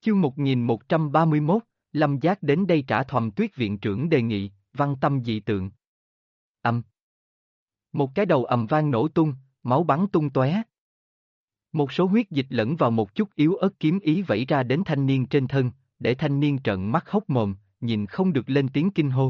Chương 1131, Lâm Giác đến đây trả Thòm Tuyết viện trưởng đề nghị, văn tâm dị tượng. Một cái đầu ầm vang nổ tung, máu bắn tung tóe. Một số huyết dịch lẫn vào một chút yếu ớt kiếm ý vẩy ra đến thanh niên trên thân, để thanh niên trợn mắt hốc mồm, nhìn không được lên tiếng kinh hô.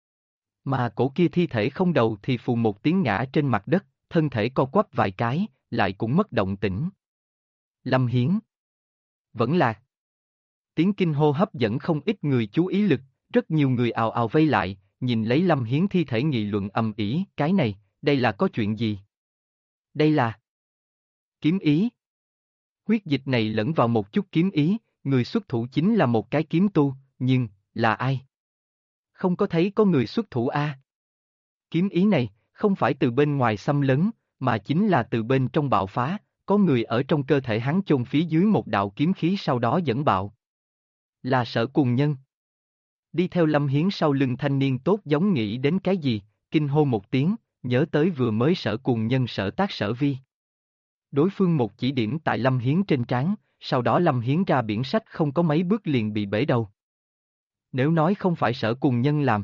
Mà cổ kia thi thể không đầu thì phù một tiếng ngã trên mặt đất, thân thể co quắp vài cái, lại cũng mất động tĩnh. Lâm Hiến. Vẫn lạc. Tiếng kinh hô hấp dẫn không ít người chú ý lực, rất nhiều người ào ào vây lại, nhìn lấy Lâm Hiến thi thể nghị luận ầm ĩ, cái này, đây là có chuyện gì? Đây là kiếm ý. Huyết dịch này lẫn vào một chút kiếm ý, người xuất thủ chính là một cái kiếm tu, nhưng, là ai? Không có thấy có người xuất thủ a. Kiếm ý này, không phải từ bên ngoài xâm lấn, mà chính là từ bên trong bạo phá, có người ở trong cơ thể hắn chôn phía dưới một đạo kiếm khí sau đó dẫn bạo. Là Sở Cùng Nhân. Đi theo Lâm Hiến sau lưng thanh niên tốt giống nghĩ đến cái gì, kinh hô một tiếng, nhớ tới vừa mới Sở Cùng Nhân Sở Tác Sở Vi. Đối phương một chỉ điểm tại Lâm Hiến trên trán, sau đó Lâm Hiến ra biển sách không có mấy bước liền bị bể đầu. Nếu nói không phải Sở Cùng Nhân làm,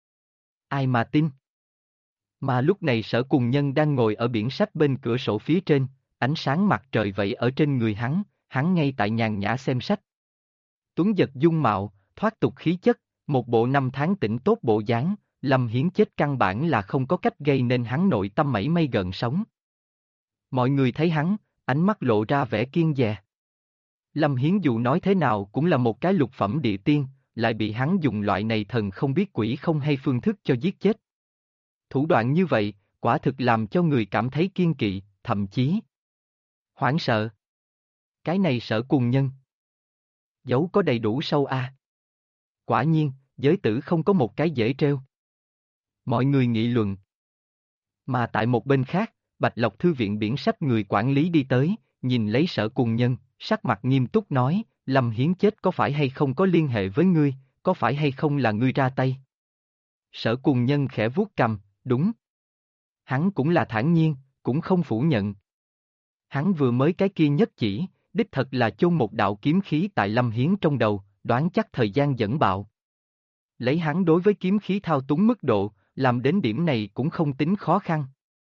ai mà tin? Mà lúc này Sở Cùng Nhân đang ngồi ở biển sách bên cửa sổ phía trên, ánh sáng mặt trời vẩy ở trên người hắn ngay tại nhàn nhã xem sách. Tuấn giật dung mạo, thoát tục khí chất, một bộ năm tháng tỉnh tốt bộ dáng, Lâm Hiến chết căn bản là không có cách gây nên hắn nội tâm mảy may gợn sóng. Mọi người thấy hắn, ánh mắt lộ ra vẻ kiêng dè. Lâm Hiến dù nói thế nào cũng là một cái lục phẩm địa tiên, lại bị hắn dùng loại này thần không biết quỷ không hay phương thức cho giết chết. Thủ đoạn như vậy, quả thực làm cho người cảm thấy kiêng kỵ, thậm chí hoảng sợ. Cái này Sở Cùng Nhân. Dấu có đầy đủ sâu a. Quả nhiên, giới tử không có một cái dễ treo. Mọi người nghị luận. Mà tại một bên khác, Bạch Lộc Thư viện biển sách người quản lý đi tới, nhìn lấy Sở Cùng Nhân, sắc mặt nghiêm túc nói, Lâm Hiến chết có phải hay không có liên hệ với ngươi, có phải hay không là ngươi ra tay? Sở Cùng Nhân khẽ vuốt cằm, đúng. Hắn cũng là thản nhiên, cũng không phủ nhận. Hắn vừa mới cái kia nhất chỉ, đích thật là chôn một đạo kiếm khí tại Lâm Hiến trong đầu, đoán chắc thời gian dẫn bạo. Lấy hắn đối với kiếm khí thao túng mức độ, làm đến điểm này cũng không tính khó khăn.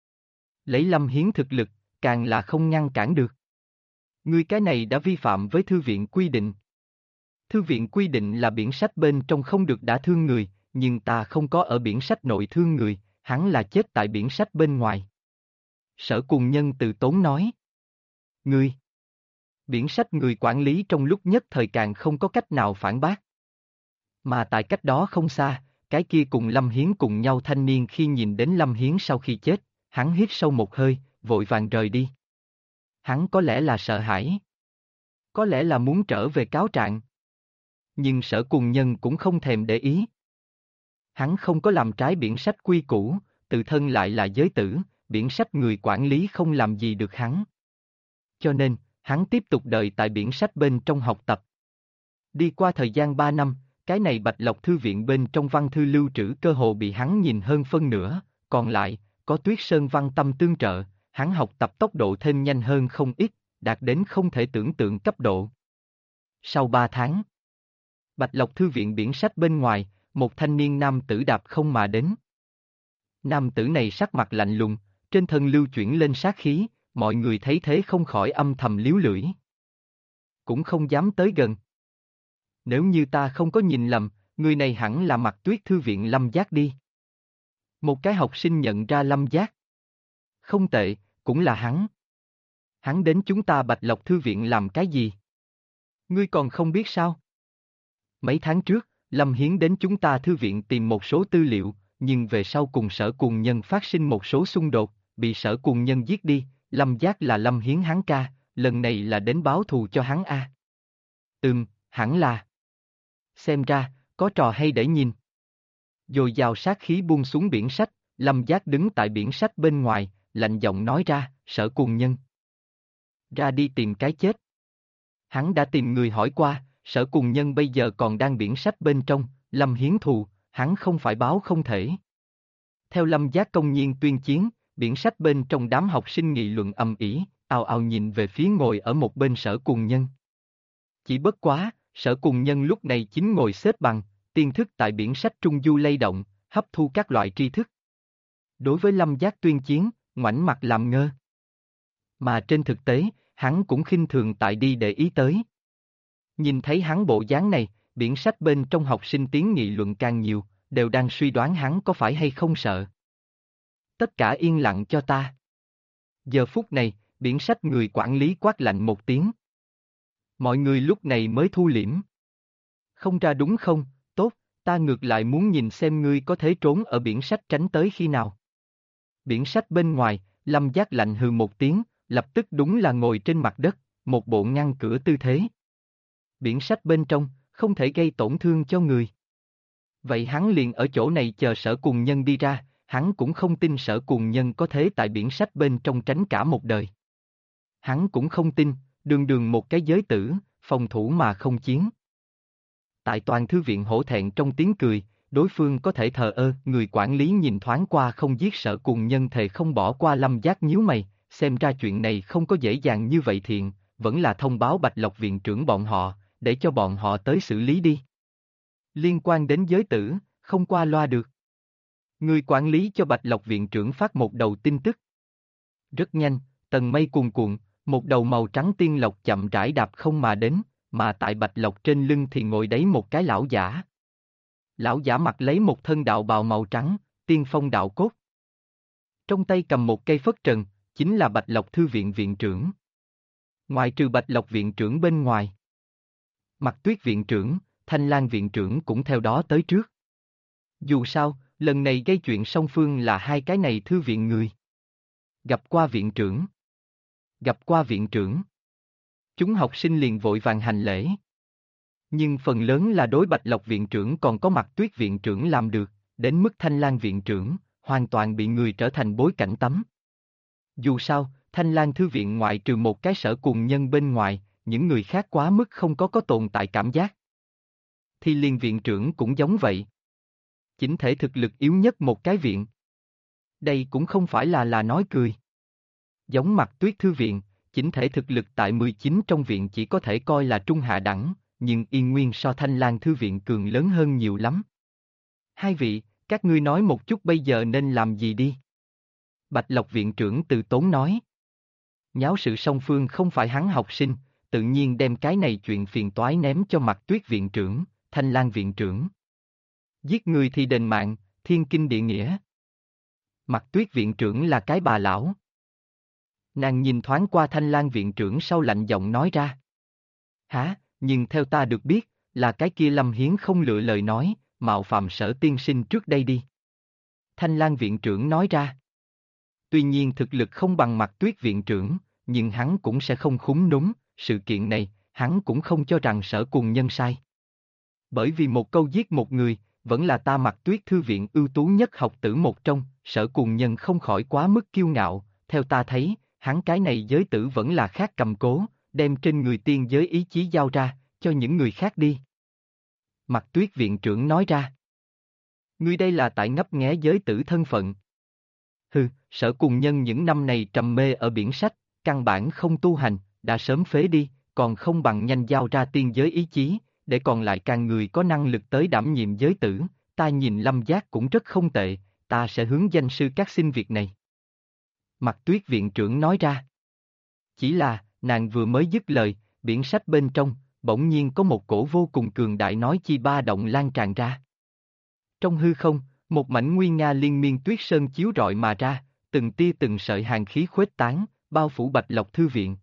Lấy Lâm Hiến thực lực, càng là không ngăn cản được. Ngươi cái này đã vi phạm với thư viện quy định. Thư viện quy định là biển sách bên trong không được đả thương người, nhưng ta không có ở biển sách nội thương người, hắn là chết tại biển sách bên ngoài. Sở Cùng Nhân từ tốn nói. Ngươi. Biển sách người quản lý trong lúc nhất thời càng không có cách nào phản bác. Mà tại cách đó không xa, cái kia cùng Lâm Hiến cùng nhau thanh niên khi nhìn đến Lâm Hiến sau khi chết, hắn hít sâu một hơi, vội vàng rời đi. Hắn có lẽ là sợ hãi. Có lẽ là muốn trở về cáo trạng. Nhưng Sở Cùng Nhân cũng không thèm để ý. Hắn không có làm trái biển sách quy củ, tự thân lại là giới tử, biển sách người quản lý không làm gì được hắn. Cho nên, hắn tiếp tục đợi tại biển sách bên trong học tập. Đi qua thời gian 3 năm, cái này Bạch Lộc Thư viện bên trong văn thư lưu trữ cơ hồ bị hắn nhìn hơn phân nửa, còn lại, có Tuyết Sơn văn tâm tương trợ, hắn học tập tốc độ thêm nhanh hơn không ít, đạt đến không thể tưởng tượng cấp độ. Sau 3 tháng, Bạch Lộc Thư viện biển sách bên ngoài, một thanh niên nam tử đạp không mà đến. Nam tử này sắc mặt lạnh lùng, trên thân lưu chuyển lên sát khí, mọi người thấy thế không khỏi âm thầm líu lưỡi. Cũng không dám tới gần. Nếu như ta không có nhìn lầm, người này hẳn là Mặc Tuyết Thư viện Lâm Giác đi. Một cái học sinh nhận ra Lâm Giác. Không tệ, cũng là hắn. Hắn đến chúng ta Bạch Lộc Thư viện làm cái gì? Ngươi còn không biết sao? Mấy tháng trước, Lâm Hiến đến chúng ta thư viện tìm một số tư liệu, nhưng về sau cùng Sở Cùng Nhân phát sinh một số xung đột, bị Sở Cùng Nhân giết đi, Lâm Giác là Lâm Hiến hắn ca, lần này là đến báo thù cho hắn a. Hẳn là. Xem ra, có trò hay để nhìn. Dồi dào sát khí buông xuống biển sách, Lâm Giác đứng tại biển sách bên ngoài, lạnh giọng nói ra, Sở Cùng Nhân. Ra đi tìm cái chết. Hắn đã tìm người hỏi qua, Sở Cùng Nhân bây giờ còn đang biển sách bên trong, Lâm Hiến thù, hắn không phải báo không thể. Theo Lâm Giác công nhiên tuyên chiến, biển sách bên trong đám học sinh nghị luận ầm ĩ, ào ào nhìn về phía ngồi ở một bên Sở Cùng Nhân. Chỉ bất quá, Sở Cùng Nhân lúc này chính ngồi xếp bằng, tiên thức tại biển sách trung du lay động, hấp thu các loại tri thức. Đối với Lâm Giác tuyên chiến, ngoảnh mặt làm ngơ. Mà trên thực tế, hắn cũng khinh thường tại đi để ý tới. Nhìn thấy hắn bộ dáng này, biển sách bên trong học sinh tiếng nghị luận càng nhiều, đều đang suy đoán hắn có phải hay không sợ. Tất cả yên lặng cho ta. Giờ phút này, biển sách người quản lý quát lạnh một tiếng. Mọi người lúc này mới thu liễm. Không ra đúng không? Tốt, ta ngược lại muốn nhìn xem ngươi có thể trốn ở biển sách tránh tới khi nào. Biển sách bên ngoài, Lâm Giác lạnh hừ một tiếng, lập tức đúng là ngồi trên mặt đất, một bộ ngăn cửa tư thế. Biển sách bên trong, không thể gây tổn thương cho người. Vậy hắn liền ở chỗ này chờ Sở Cùng Nhân đi ra, hắn cũng không tin Sở Cùng Nhân có thể tại biển sách bên trong tránh cả một đời. Hắn cũng không tin, đường đường một cái giới tử, phòng thủ mà không chiến. Tại toàn thư viện hổ thẹn trong tiếng cười, đối phương có thể thờ ơ, người quản lý nhìn thoáng qua không giết Sở Cùng Nhân thề không bỏ qua Lâm Giác nhíu mày, xem ra chuyện này không có dễ dàng như vậy thiện, vẫn là thông báo Bạch Lộc viện trưởng bọn họ, để cho bọn họ tới xử lý đi. Liên quan đến giới tử, không qua loa được. Người quản lý cho Bạch Lộc viện trưởng phát một đầu tin tức. Rất nhanh, tầng mây cuồn cuộn, một đầu màu trắng tiên lộc chậm rãi đạp không mà đến, mà tại Bạch Lộc trên lưng thì ngồi đấy một cái lão giả. Lão giả mặc lấy một thân đạo bào màu trắng, tiên phong đạo cốt. Trong tay cầm một cây phất trần, chính là Bạch Lộc thư viện viện trưởng. Ngoài trừ Bạch Lộc viện trưởng bên ngoài, Mặc Tuyết viện trưởng, Thanh Lan viện trưởng cũng theo đó tới trước. Dù sao, lần này gây chuyện song phương là hai cái này thư viện người. Gặp qua viện trưởng. Gặp qua viện trưởng. Chúng học sinh liền vội vàng hành lễ. Nhưng phần lớn là đối Bạch Lộc viện trưởng còn có Mặc Tuyết viện trưởng làm được, đến mức Thanh Lan viện trưởng, hoàn toàn bị người trở thành bối cảnh tắm. Dù sao, Thanh Lan thư viện ngoại trừ một cái Sở Cùng Nhân bên ngoài, những người khác quá mức không có tồn tại cảm giác. Thì liền viện trưởng cũng giống vậy. Chỉnh thể thực lực yếu nhất một cái viện. Đây cũng không phải là nói cười. Giống Mặc Tuyết thư viện, chỉnh thể thực lực tại 19 trong viện chỉ có thể coi là trung hạ đẳng, nhưng Yên Nguyên so Thanh Lan thư viện cường lớn hơn nhiều lắm. Hai vị, các ngươi nói một chút bây giờ nên làm gì đi? Bạch Lộc viện trưởng từ tốn nói. Nháo sự song phương không phải hắn học sinh, tự nhiên đem cái này chuyện phiền toái ném cho Mặc Tuyết viện trưởng, Thanh Lan viện trưởng. Giết người thì đền mạng, thiên kinh địa nghĩa. Mặc Tuyết viện trưởng là cái bà lão. Nàng nhìn thoáng qua Thanh Lan viện trưởng sau lạnh giọng nói ra. Hả, nhưng theo ta được biết, là cái kia Lâm Hiến không lựa lời nói, mạo phạm Sở tiên sinh trước đây đi. Thanh Lan viện trưởng nói ra. Tuy nhiên thực lực không bằng Mặc Tuyết viện trưởng, nhưng hắn cũng sẽ không khúm núm, sự kiện này, hắn cũng không cho rằng Sở Cùng Nhân sai. Bởi vì một câu giết một người, vẫn là ta Mặc Tuyết thư viện ưu tú nhất học tử một trong, Sở Cùng Nhân không khỏi quá mức kiêu ngạo, theo ta thấy, hắn cái này giới tử vẫn là khác cầm cố, đem trên người tiên giới ý chí giao ra, cho những người khác đi. Mặc Tuyết viện trưởng nói ra. Ngươi đây là tại ngấp nghé giới tử thân phận. Hừ, Sở Cùng Nhân những năm này trầm mê ở biển sách, căn bản không tu hành, đã sớm phế đi, còn không bằng nhanh giao ra tiên giới ý chí, để còn lại càng người có năng lực tới đảm nhiệm giới tử, ta nhìn Lâm Giác cũng rất không tệ, ta sẽ hướng danh sư các xin việc này. Mặc Tuyết viện trưởng nói ra. Chỉ là, nàng vừa mới dứt lời, biển sách bên trong, bỗng nhiên có một cổ vô cùng cường đại nói chi ba động lan tràn ra. Trong hư không, một mảnh nguy nga liên miên tuyết sơn chiếu rọi mà ra, từng tia từng sợi hàn khí khuếch tán, bao phủ Bạch Lộc thư viện.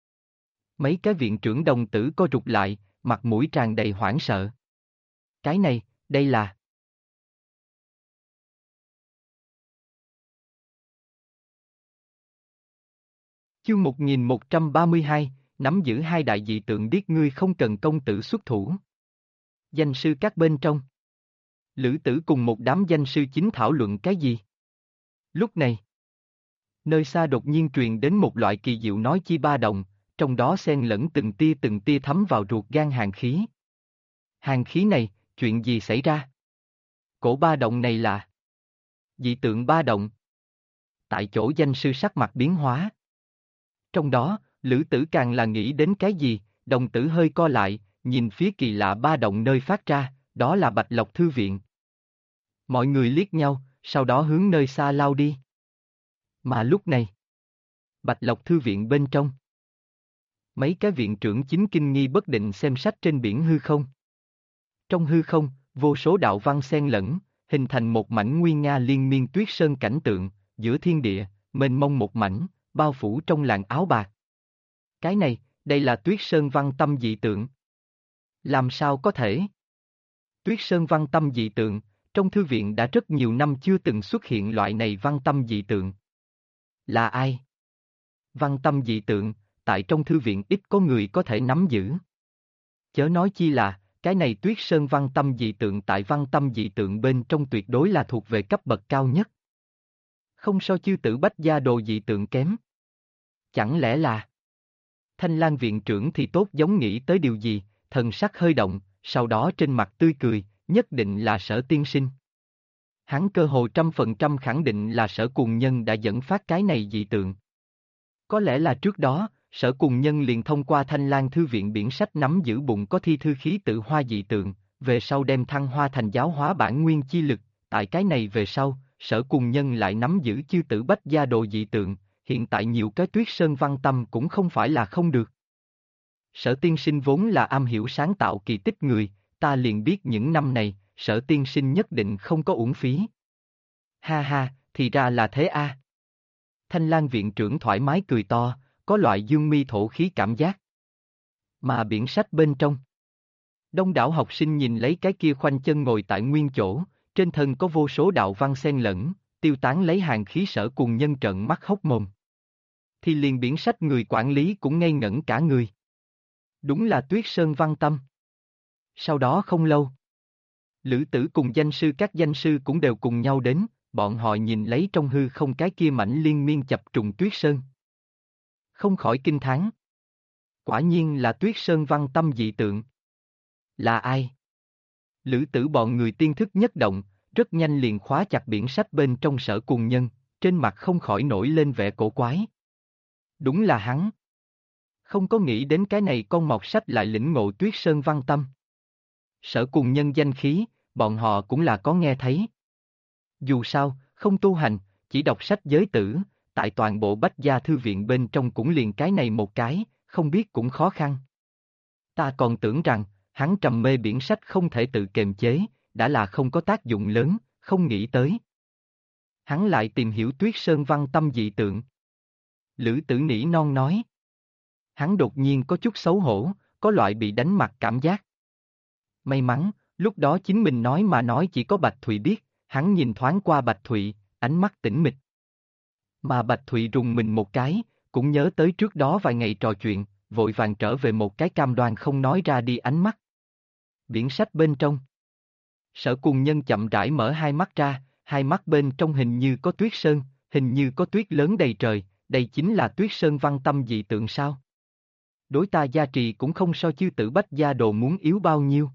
Mấy cái viện trưởng đồng tử co rụt lại, mặt mũi tràn đầy hoảng sợ. Cái này, đây là... Chương 1132, nắm giữ hai đại dị tượng điếc ngươi không cần công tử xuất thủ. Danh sư các bên trong. Lữ Tử cùng một đám danh sư chính thảo luận cái gì? Lúc này, nơi xa đột nhiên truyền đến một loại kỳ diệu nói chi ba động, trong đó xen lẫn từng tia thấm vào ruột gan hàn khí. Hàn khí này, chuyện gì xảy ra? Cổ ba động này là dị tượng ba động. Tại chỗ danh sư sắc mặt biến hóa. Trong đó, Lữ Tử càng là nghĩ đến cái gì, đồng tử hơi co lại, nhìn phía kỳ lạ ba động nơi phát ra, đó là Bạch Lộc Thư viện. Mọi người liếc nhau, sau đó hướng nơi xa lao đi. Mà lúc này, Bạch Lộc Thư viện bên trong. Mấy cái viện trưởng chính kinh nghi bất định xem sách trên biển hư không. Trong hư không, vô số đạo văn xen lẫn, hình thành một mảnh nguy nga liên miên tuyết sơn cảnh tượng, giữa thiên địa, mênh mông một mảnh, bao phủ trong làn áo bạc. Cái này, đây là tuyết sơn văn tâm dị tượng. Làm sao có thể? Tuyết sơn văn tâm dị tượng, trong thư viện đã rất nhiều năm chưa từng xuất hiện loại này văn tâm dị tượng. Là ai? Văn tâm dị tượng, tại trong thư viện ít có người có thể nắm giữ. Chớ nói chi là, cái này tuyết sơn văn tâm dị tượng tại văn tâm dị tượng bên trong tuyệt đối là thuộc về cấp bậc cao nhất. Không so chư tử bách gia đồ dị tượng kém. Chẳng lẽ là... Thanh Lang viện trưởng thì tốt giống nghĩ tới điều gì, thần sắc hơi động, sau đó trên mặt tươi cười, nhất định là Sở tiên sinh. Hắn cơ hồ 100% khẳng định là Sở Cùng Nhân đã dẫn phát cái này dị tượng. Có lẽ là trước đó, Sở Cùng Nhân liền thông qua Thanh Lang thư viện biển sách nắm giữ bụng có thi thư khí tự hoa dị tượng, về sau đem thăng hoa thành giáo hóa bản nguyên chi lực, tại cái này về sau, Sở Cùng Nhân lại nắm giữ chư tử bách gia đồ dị tượng, hiện tại nhiều cái tuyết sơn văn tâm cũng không phải là không được. Sở tiên sinh vốn là am hiểu sáng tạo kỳ tích người, ta liền biết những năm này, Sở tiên sinh nhất định không có uổng phí. Ha ha, thì ra là thế a. Thanh Lang viện trưởng thoải mái cười to, có loại dương mi thổ khí cảm giác. Mà biển sách bên trong. Đông đảo học sinh nhìn lấy cái kia khoanh chân ngồi tại nguyên chỗ, trên thân có vô số đạo văn xen lẫn, tiêu tán lấy hàng khí Sở Cùng Nhân trợn mắt hốc mồm. Thì liền biển sách người quản lý cũng ngây ngẩn cả người. Đúng là tuyết sơn văn tâm. Sau đó không lâu, Lữ Tử cùng danh sư các danh sư cũng đều cùng nhau đến, bọn họ nhìn lấy trong hư không cái kia mảnh liên miên chập trùng tuyết sơn. Không khỏi kinh thán. Quả nhiên là tuyết sơn văn tâm dị tượng. Là ai? Lữ Tử bọn người tiên thức nhất động, rất nhanh liền khóa chặt biển sách bên trong Sở Cùng Nhân, trên mặt không khỏi nổi lên vẻ cổ quái. Đúng là hắn. Không có nghĩ đến cái này con mọt sách lại lĩnh ngộ tuyết sơn văn tâm. Sở Cùng Nhân danh khí, bọn họ cũng là có nghe thấy. Dù sao, không tu hành, chỉ đọc sách giới tử, tại toàn bộ Bách Gia thư viện bên trong cũng liền cái này một cái, không biết cũng khó khăn. Ta còn tưởng rằng, hắn trầm mê biển sách không thể tự kiềm chế, đã là không có tác dụng lớn, không nghĩ tới. Hắn lại tìm hiểu tuyết sơn văn tâm dị tượng. Lữ Tử nỉ non nói. Hắn đột nhiên có chút xấu hổ, có loại bị đánh mặt cảm giác. May mắn, lúc đó chính mình nói chỉ có Bạch Thụy biết, hắn nhìn thoáng qua Bạch Thụy, ánh mắt tĩnh mịch. Mà Bạch Thụy rùng mình một cái, cũng nhớ tới trước đó vài ngày trò chuyện, vội vàng trở về một cái cam đoan không nói ra đi ánh mắt. Biển sách bên trong. Sở Cùng Nhân chậm rãi mở hai mắt ra, hai mắt bên trong hình như có tuyết sơn, hình như có tuyết lớn đầy trời, đây chính là tuyết sơn văn tâm dị tượng sao? Đối ta gia trì cũng không so chư tử bách gia đồ muốn yếu bao nhiêu.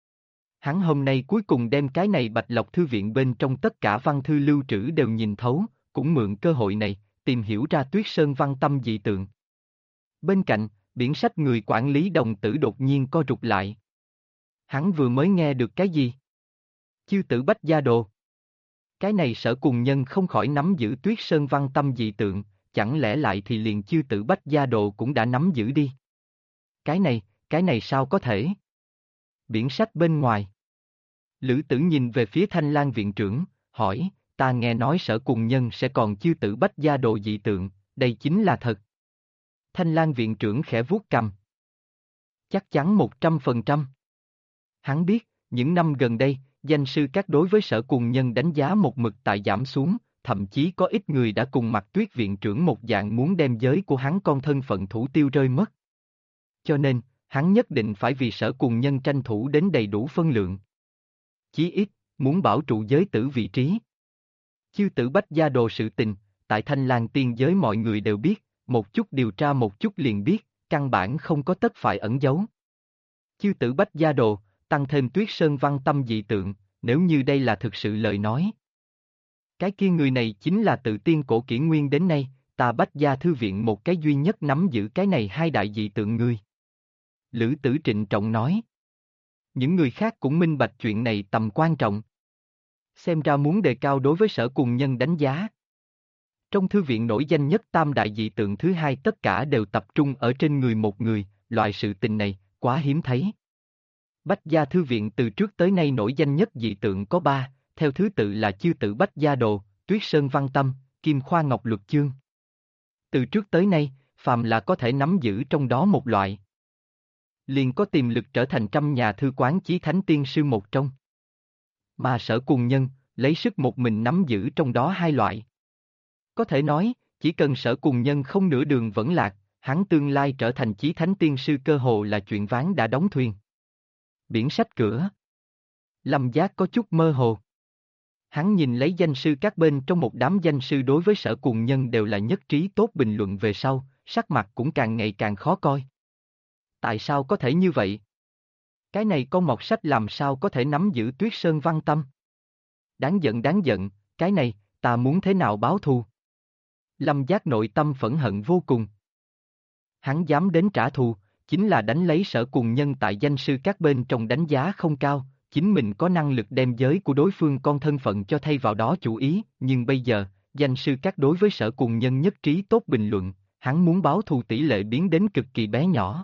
Hắn hôm nay cuối cùng đem cái này Bạch Lộc thư viện bên trong tất cả văn thư lưu trữ đều nhìn thấu, cũng mượn cơ hội này, tìm hiểu ra tuyết sơn văn tâm dị tượng. Bên cạnh, biển sách người quản lý đồng tử đột nhiên co rụt lại. Hắn vừa mới nghe được cái gì? Chư tử bách gia đồ. Cái này Sở Cùng Nhân không khỏi nắm giữ tuyết sơn văn tâm dị tượng, chẳng lẽ lại thì liền chư tử bách gia đồ cũng đã nắm giữ đi. Cái này sao có thể? Biển sách bên ngoài. Lữ Tử nhìn về phía Thanh Lang viện trưởng, hỏi, ta nghe nói Sở Cùng Nhân sẽ còn chư tử bách gia đồ dị tượng, đây chính là thật. Thanh Lang viện trưởng khẽ vuốt cằm. Chắc chắn 100%. Hắn biết, những năm gần đây, danh sư các đối với Sở Cùng Nhân đánh giá một mực tại giảm xuống, thậm chí có ít người đã cùng Mặc Tuyết viện trưởng một dạng muốn đem giới của hắn con thân phận thủ tiêu rơi mất. Cho nên, hắn nhất định phải vì Sở Cùng Nhân tranh thủ đến đầy đủ phân lượng. Chí ít, muốn bảo trụ giới tử vị trí. Chư tử bách gia đồ sự tình, tại Thanh Lang tiên giới mọi người đều biết, một chút điều tra một chút liền biết, căn bản không có tất phải ẩn giấu. Chư tử bách gia đồ, tăng thêm tuyết sơn văn tâm dị tượng, nếu như đây là thực sự lời nói. Cái kia người này chính là tự tiên cổ kỷ nguyên đến nay, ta Bách Gia thư viện một cái duy nhất nắm giữ cái này hai đại dị tượng người. Lữ Tử trịnh trọng nói. Những người khác cũng minh bạch chuyện này tầm quan trọng. Xem ra muốn đề cao đối với Sở Cùng Nhân đánh giá. Trong thư viện nổi danh nhất tam đại dị tượng thứ hai tất cả đều tập trung ở trên người một người, loại sự tình này, quá hiếm thấy. Bách Gia thư viện từ trước tới nay nổi danh nhất dị tượng có ba, theo thứ tự là Chư Tử Bách Gia Đồ, Tuyết Sơn Văn Tâm, Kim Khoa Ngọc Luật Chương. Từ trước tới nay, phàm là có thể nắm giữ trong đó một loại, liền có tiềm lực trở thành trăm nhà thư quán chí thánh tiên sư một trong. Mà Sở Cùng Nhân, lấy sức một mình nắm giữ trong đó hai loại. Có thể nói, chỉ cần Sở Cùng Nhân không nửa đường vẫn lạc, hắn tương lai trở thành chí thánh tiên sư cơ hồ là chuyện ván đã đóng thuyền. Biển sách cửa. Lâm Giác có chút mơ hồ. Hắn nhìn lấy danh sư các bên trong một đám danh sư đối với Sở Cùng Nhân đều là nhất trí tốt bình luận về sau, sắc mặt cũng càng ngày càng khó coi. Tại sao có thể như vậy? Cái này con mọt sách làm sao có thể nắm giữ Tuyết Sơn Văn Tâm? Đáng giận, cái này, ta muốn thế nào báo thù? Lâm Giác nội tâm phẫn hận vô cùng. Hắn dám đến trả thù, chính là đánh lấy Sở Cùng Nhân tại danh sư các bên trong đánh giá không cao, chính mình có năng lực đem giới của đối phương con thân phận cho thay vào đó chủ ý, nhưng bây giờ, danh sư các đối với Sở Cùng Nhân nhất trí tốt bình luận, hắn muốn báo thù tỷ lệ biến đến cực kỳ bé nhỏ.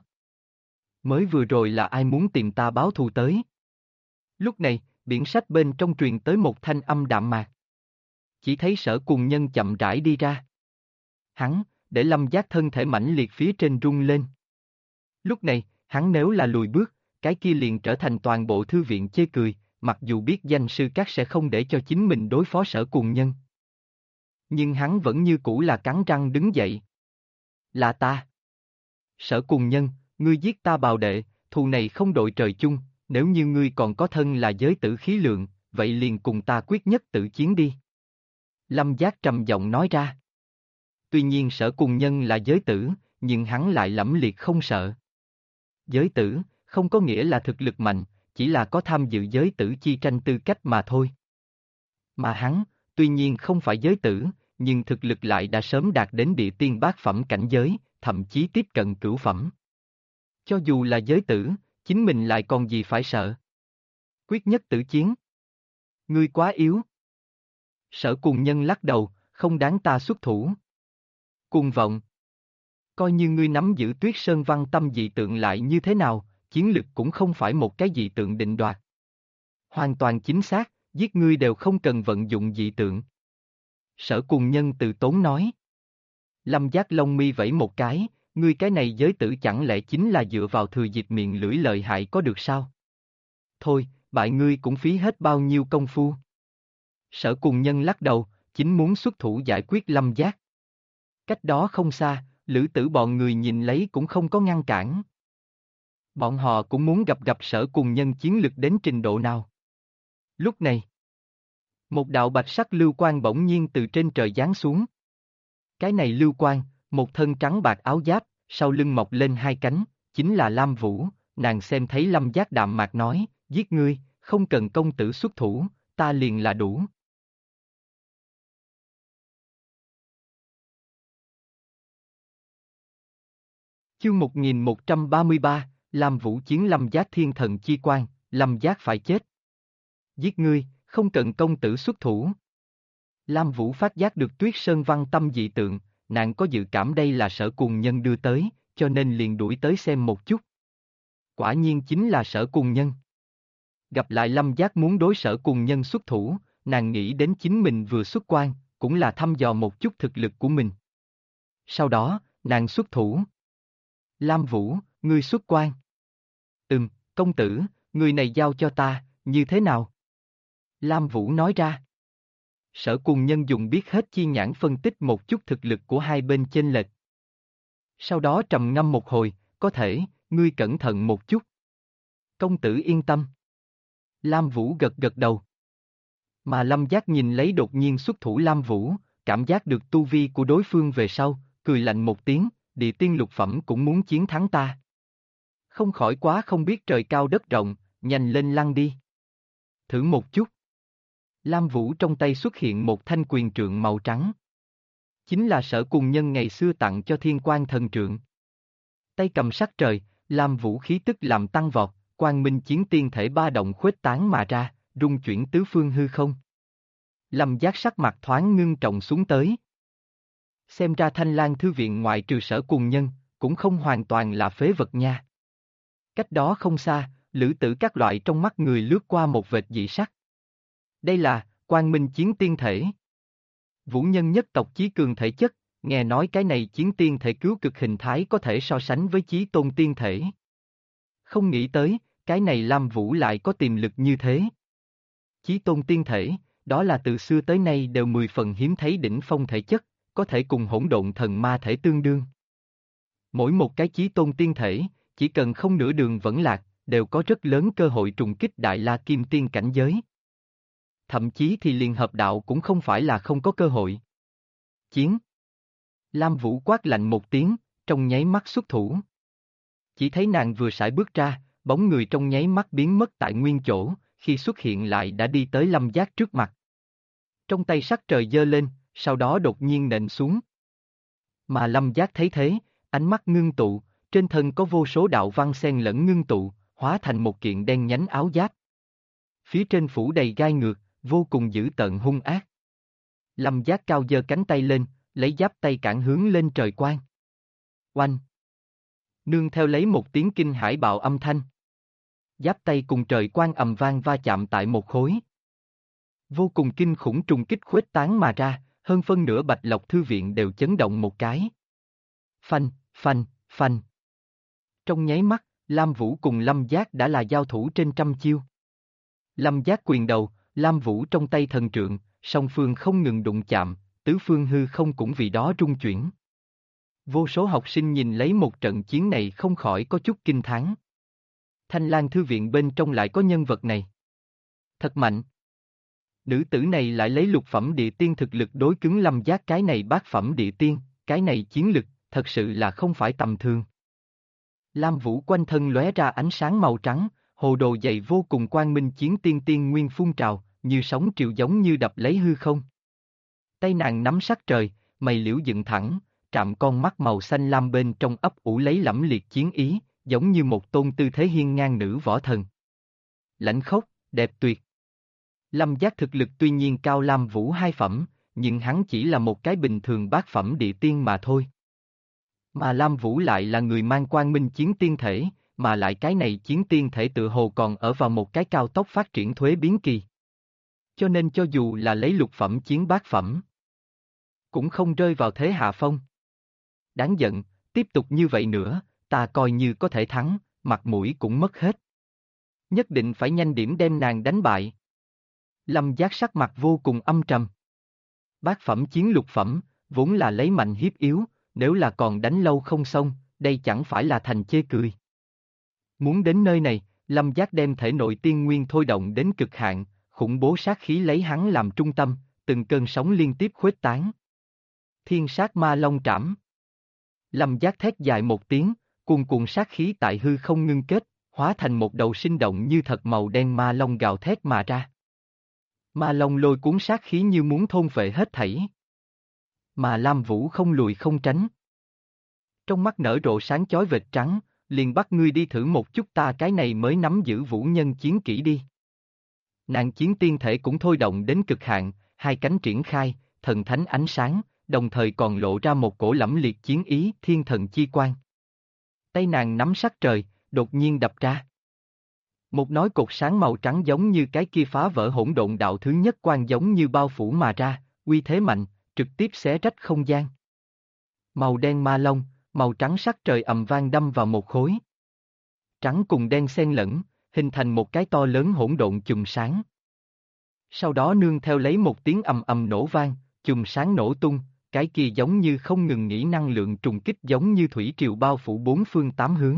Mới vừa rồi là ai muốn tìm ta báo thù tới? Lúc này, biển sách bên trong truyền tới một thanh âm đạm mạc. Chỉ thấy Sở Cùng Nhân chậm rãi đi ra. Hắn, để Lâm Giác thân thể mãnh liệt phía trên rung lên. Lúc này, hắn nếu là lùi bước, cái kia liền trở thành toàn bộ thư viện chê cười, mặc dù biết danh sư các sẽ không để cho chính mình đối phó Sở Cùng Nhân. Nhưng hắn vẫn như cũ là cắn răng đứng dậy. Là ta. Sở Cùng Nhân, ngươi giết ta bào đệ, thù này không đội trời chung, nếu như ngươi còn có thân là giới tử khí lượng, vậy liền cùng ta quyết nhất tử chiến đi. Lâm Giác trầm giọng nói ra. Tuy nhiên Sở Cùng Nhân là giới tử, nhưng hắn lại lẫm liệt không sợ. Giới tử, không có nghĩa là thực lực mạnh, chỉ là có tham dự giới tử chi tranh tư cách mà thôi. Mà hắn, tuy nhiên không phải giới tử, nhưng thực lực lại đã sớm đạt đến địa tiên bát phẩm cảnh giới, thậm chí tiếp cận cửu phẩm. Cho dù là giới tử, chính mình lại còn gì phải sợ. Quyết nhất tử chiến. Ngươi quá yếu. Sở Cùng Nhân lắc đầu, không đáng ta xuất thủ. Cuồng vọng. Coi như ngươi nắm giữ Tuyết Sơn Văn Tâm dị tượng lại như thế nào, chiến lực cũng không phải một cái dị tượng định đoạt. Hoàn toàn chính xác, giết ngươi đều không cần vận dụng dị tượng. Sở Cùng Nhân từ tốn nói. Lâm Giác lông mi vẫy một cái, ngươi cái này giới tử chẳng lẽ chính là dựa vào thừa dịp miệng lưỡi lợi hại có được sao? Thôi, bại ngươi cũng phí hết bao nhiêu công phu. Sở Cùng Nhân lắc đầu, chính muốn xuất thủ giải quyết Lâm Giác. Cách đó không xa, Lữ Tử bọn người nhìn lấy cũng không có ngăn cản. Bọn họ cũng muốn gặp Sở Cùng Nhân chiến lực đến trình độ nào. Lúc này, một đạo bạch sắc lưu quang bỗng nhiên từ trên trời giáng xuống. Cái này lưu quang, một thân trắng bạc áo giáp, sau lưng mọc lên hai cánh, chính là Lam Vũ, nàng xem thấy Lâm Giác đạm mạc nói, giết ngươi, không cần công tử xuất thủ, ta liền là đủ. Chương 1133, Lam Vũ chiến Lâm Giác thiên thần chi quan, Lâm Giác phải chết. Giết ngươi, không cần công tử xuất thủ. Lam Vũ phát giác được Tuyết Sơn Văn Tâm dị tượng, nàng có dự cảm đây là Sở Cùng Nhân đưa tới, cho nên liền đuổi tới xem một chút. Quả nhiên chính là Sở Cùng Nhân. Gặp lại Lâm Giác muốn đối Sở Cùng Nhân xuất thủ, nàng nghĩ đến chính mình vừa xuất quan, cũng là thăm dò một chút thực lực của mình. Sau đó, nàng xuất thủ. Lam Vũ, ngươi xuất quan. Công tử, người này giao cho ta, như thế nào? Lam Vũ nói ra. Sở Cùng Nhân dùng biết hết chi nhãn phân tích một chút thực lực của hai bên chênh lệch. Sau đó trầm ngâm một hồi, có thể, ngươi cẩn thận một chút. Công tử yên tâm. Lam Vũ gật gật đầu. Mà Lâm Giác nhìn lấy đột nhiên xuất thủ Lam Vũ, cảm giác được tu vi của đối phương về sau, cười lạnh một tiếng, địa tiên lục phẩm cũng muốn chiến thắng ta. Không khỏi quá không biết trời cao đất rộng, nhanh lên lăn đi. Thử một chút. Lam Vũ trong tay xuất hiện một thanh quyền trượng màu trắng. Chính là Sở Cùng Nhân ngày xưa tặng cho Thiên Quan thần trượng. Tay cầm sắc trời, Lam Vũ khí tức làm tăng vọt, quang minh chiến tiên thể ba động khuếch tán mà ra, rung chuyển tứ phương hư không. Lâm Giác sắc mặt thoáng ngưng trọng xuống tới. Xem ra Thanh Lang thư viện ngoại trừ Sở Cùng Nhân, cũng không hoàn toàn là phế vật nha. Cách đó không xa, lữ tử các loại trong mắt người lướt qua một vệt dị sắc. Đây là quang minh chiến tiên thể. Vũ nhân nhất tộc chí cường thể chất, nghe nói cái này chiến tiên thể cứu cực hình thái có thể so sánh với chí tôn tiên thể. Không nghĩ tới, cái này Lam Vũ lại có tiềm lực như thế. Chí tôn tiên thể, đó là từ xưa tới nay đều 10 phần hiếm thấy đỉnh phong thể chất, có thể cùng hỗn độn thần ma thể tương đương. Mỗi một cái chí tôn tiên thể, chỉ cần không nửa đường vẫn lạc, đều có rất lớn cơ hội trùng kích Đại La Kim Tiên cảnh giới. Thậm chí thì liền hợp đạo cũng không phải là không có cơ hội. Chiến. Lam Vũ quát lạnh một tiếng, trong nháy mắt xuất thủ. Chỉ thấy nàng vừa sải bước ra, bóng người trong nháy mắt biến mất tại nguyên chỗ, khi xuất hiện lại đã đi tới Lâm Giác trước mặt. Trong tay sắc trời giơ lên, sau đó đột nhiên nện xuống. Mà Lâm Giác thấy thế, ánh mắt ngưng tụ, trên thân có vô số đạo văn xen lẫn ngưng tụ, hóa thành một kiện đen nhánh áo giáp. Phía trên phủ đầy gai ngược, vô cùng dữ tợn hung ác. Lâm Giác cao giơ cánh tay lên, lấy giáp tay cản hướng lên trời quang. Oanh! Nương theo lấy một tiếng kinh hải bạo âm thanh. Giáp tay cùng trời quang ầm vang va chạm tại một khối. Vô cùng kinh khủng trùng kích khuếch tán mà ra, hơn phân nửa Bạch Lộc thư viện đều chấn động một cái. Phanh, phanh, phanh. Trong nháy mắt, Lam Vũ cùng Lâm Giác đã là giao thủ trên trăm chiêu. Lâm Giác quyền đầu, Lam Vũ trong tay thần trượng, song phương không ngừng đụng chạm, tứ phương hư không cũng vì đó rung chuyển. Vô số học sinh nhìn lấy một trận chiến này không khỏi có chút kinh thán. Thanh Lang thư viện bên trong lại có nhân vật này. Thật mạnh. Nữ tử này lại lấy lục phẩm địa tiên thực lực đối cứng Lâm Giác cái này bát phẩm địa tiên, cái này chiến lực, thật sự là không phải tầm thường. Lam Vũ quanh thân lóe ra ánh sáng màu trắng, hồ đồ dày vô cùng quang minh chiến tiên tiên nguyên phun trào, như sóng triều giống như đập lấy hư không. Tay nàng nắm sắc trời, mày liễu dựng thẳng, trạm con mắt màu xanh lam bên trong ấp ủ lấy lẫm liệt chiến ý, giống như một tôn tư thế hiên ngang nữ võ thần. Lãnh khốc, đẹp tuyệt. Lâm Giác thực lực tuy nhiên cao Lam Vũ 2 phẩm, nhưng hắn chỉ là một cái bình thường bát phẩm địa tiên mà thôi. Mà Lam Vũ lại là người mang quang minh chiến tiên thể, mà lại cái này chiến tiên thể tự hồ còn ở vào một cái cao tốc phát triển thuế biến kỳ. Cho nên cho dù là lấy lục phẩm chiến bát phẩm, cũng không rơi vào thế hạ phong. Đáng giận, tiếp tục như vậy nữa, ta coi như có thể thắng, mặt mũi cũng mất hết. Nhất định phải nhanh điểm đem nàng đánh bại. Lâm Giác sắc mặt vô cùng âm trầm. Bát phẩm chiến lục phẩm, vốn là lấy mạnh hiếp yếu, nếu là còn đánh lâu không xong, đây chẳng phải là thành chê cười. Muốn đến nơi này, Lâm Giác đem thể nội tiên nguyên thôi động đến cực hạn, khủng bố sát khí lấy hắn làm trung tâm, từng cơn sóng liên tiếp khuếch tán. Thiên sát ma long trảm. Lâm Giác thét dài một tiếng, cuồn cuộn sát khí tại hư không ngưng kết, hóa thành một đầu sinh động như thật màu đen ma long gào thét mà ra. Ma long lôi cuốn sát khí như muốn thôn phệ hết thảy. Mà Lam Vũ không lùi không tránh. Trong mắt nở rộ sáng chói vệt trắng, liền bắt ngươi đi thử một chút ta cái này mới nắm giữ vũ nhân chiến kỹ đi. Nàng chiến tiên thể cũng thôi động đến cực hạn, hai cánh triển khai, thần thánh ánh sáng, đồng thời còn lộ ra một cổ lẫm liệt chiến ý thiên thần chi quan. Tay nàng nắm sắc trời, đột nhiên đập ra. Một nói cột sáng màu trắng giống như cái kia phá vỡ hỗn độn đạo thứ nhất quan giống như bao phủ mà ra, uy thế mạnh, trực tiếp xé rách không gian. Màu đen ma long, màu trắng sắc trời ầm vang đâm vào một khối. Trắng cùng đen xen lẫn, hình thành một cái to lớn hỗn độn chùm sáng. Sau đó nương theo lấy một tiếng ầm ầm nổ vang, chùm sáng nổ tung, cái kia giống như không ngừng nghỉ năng lượng trùng kích giống như thủy triều bao phủ bốn phương tám hướng.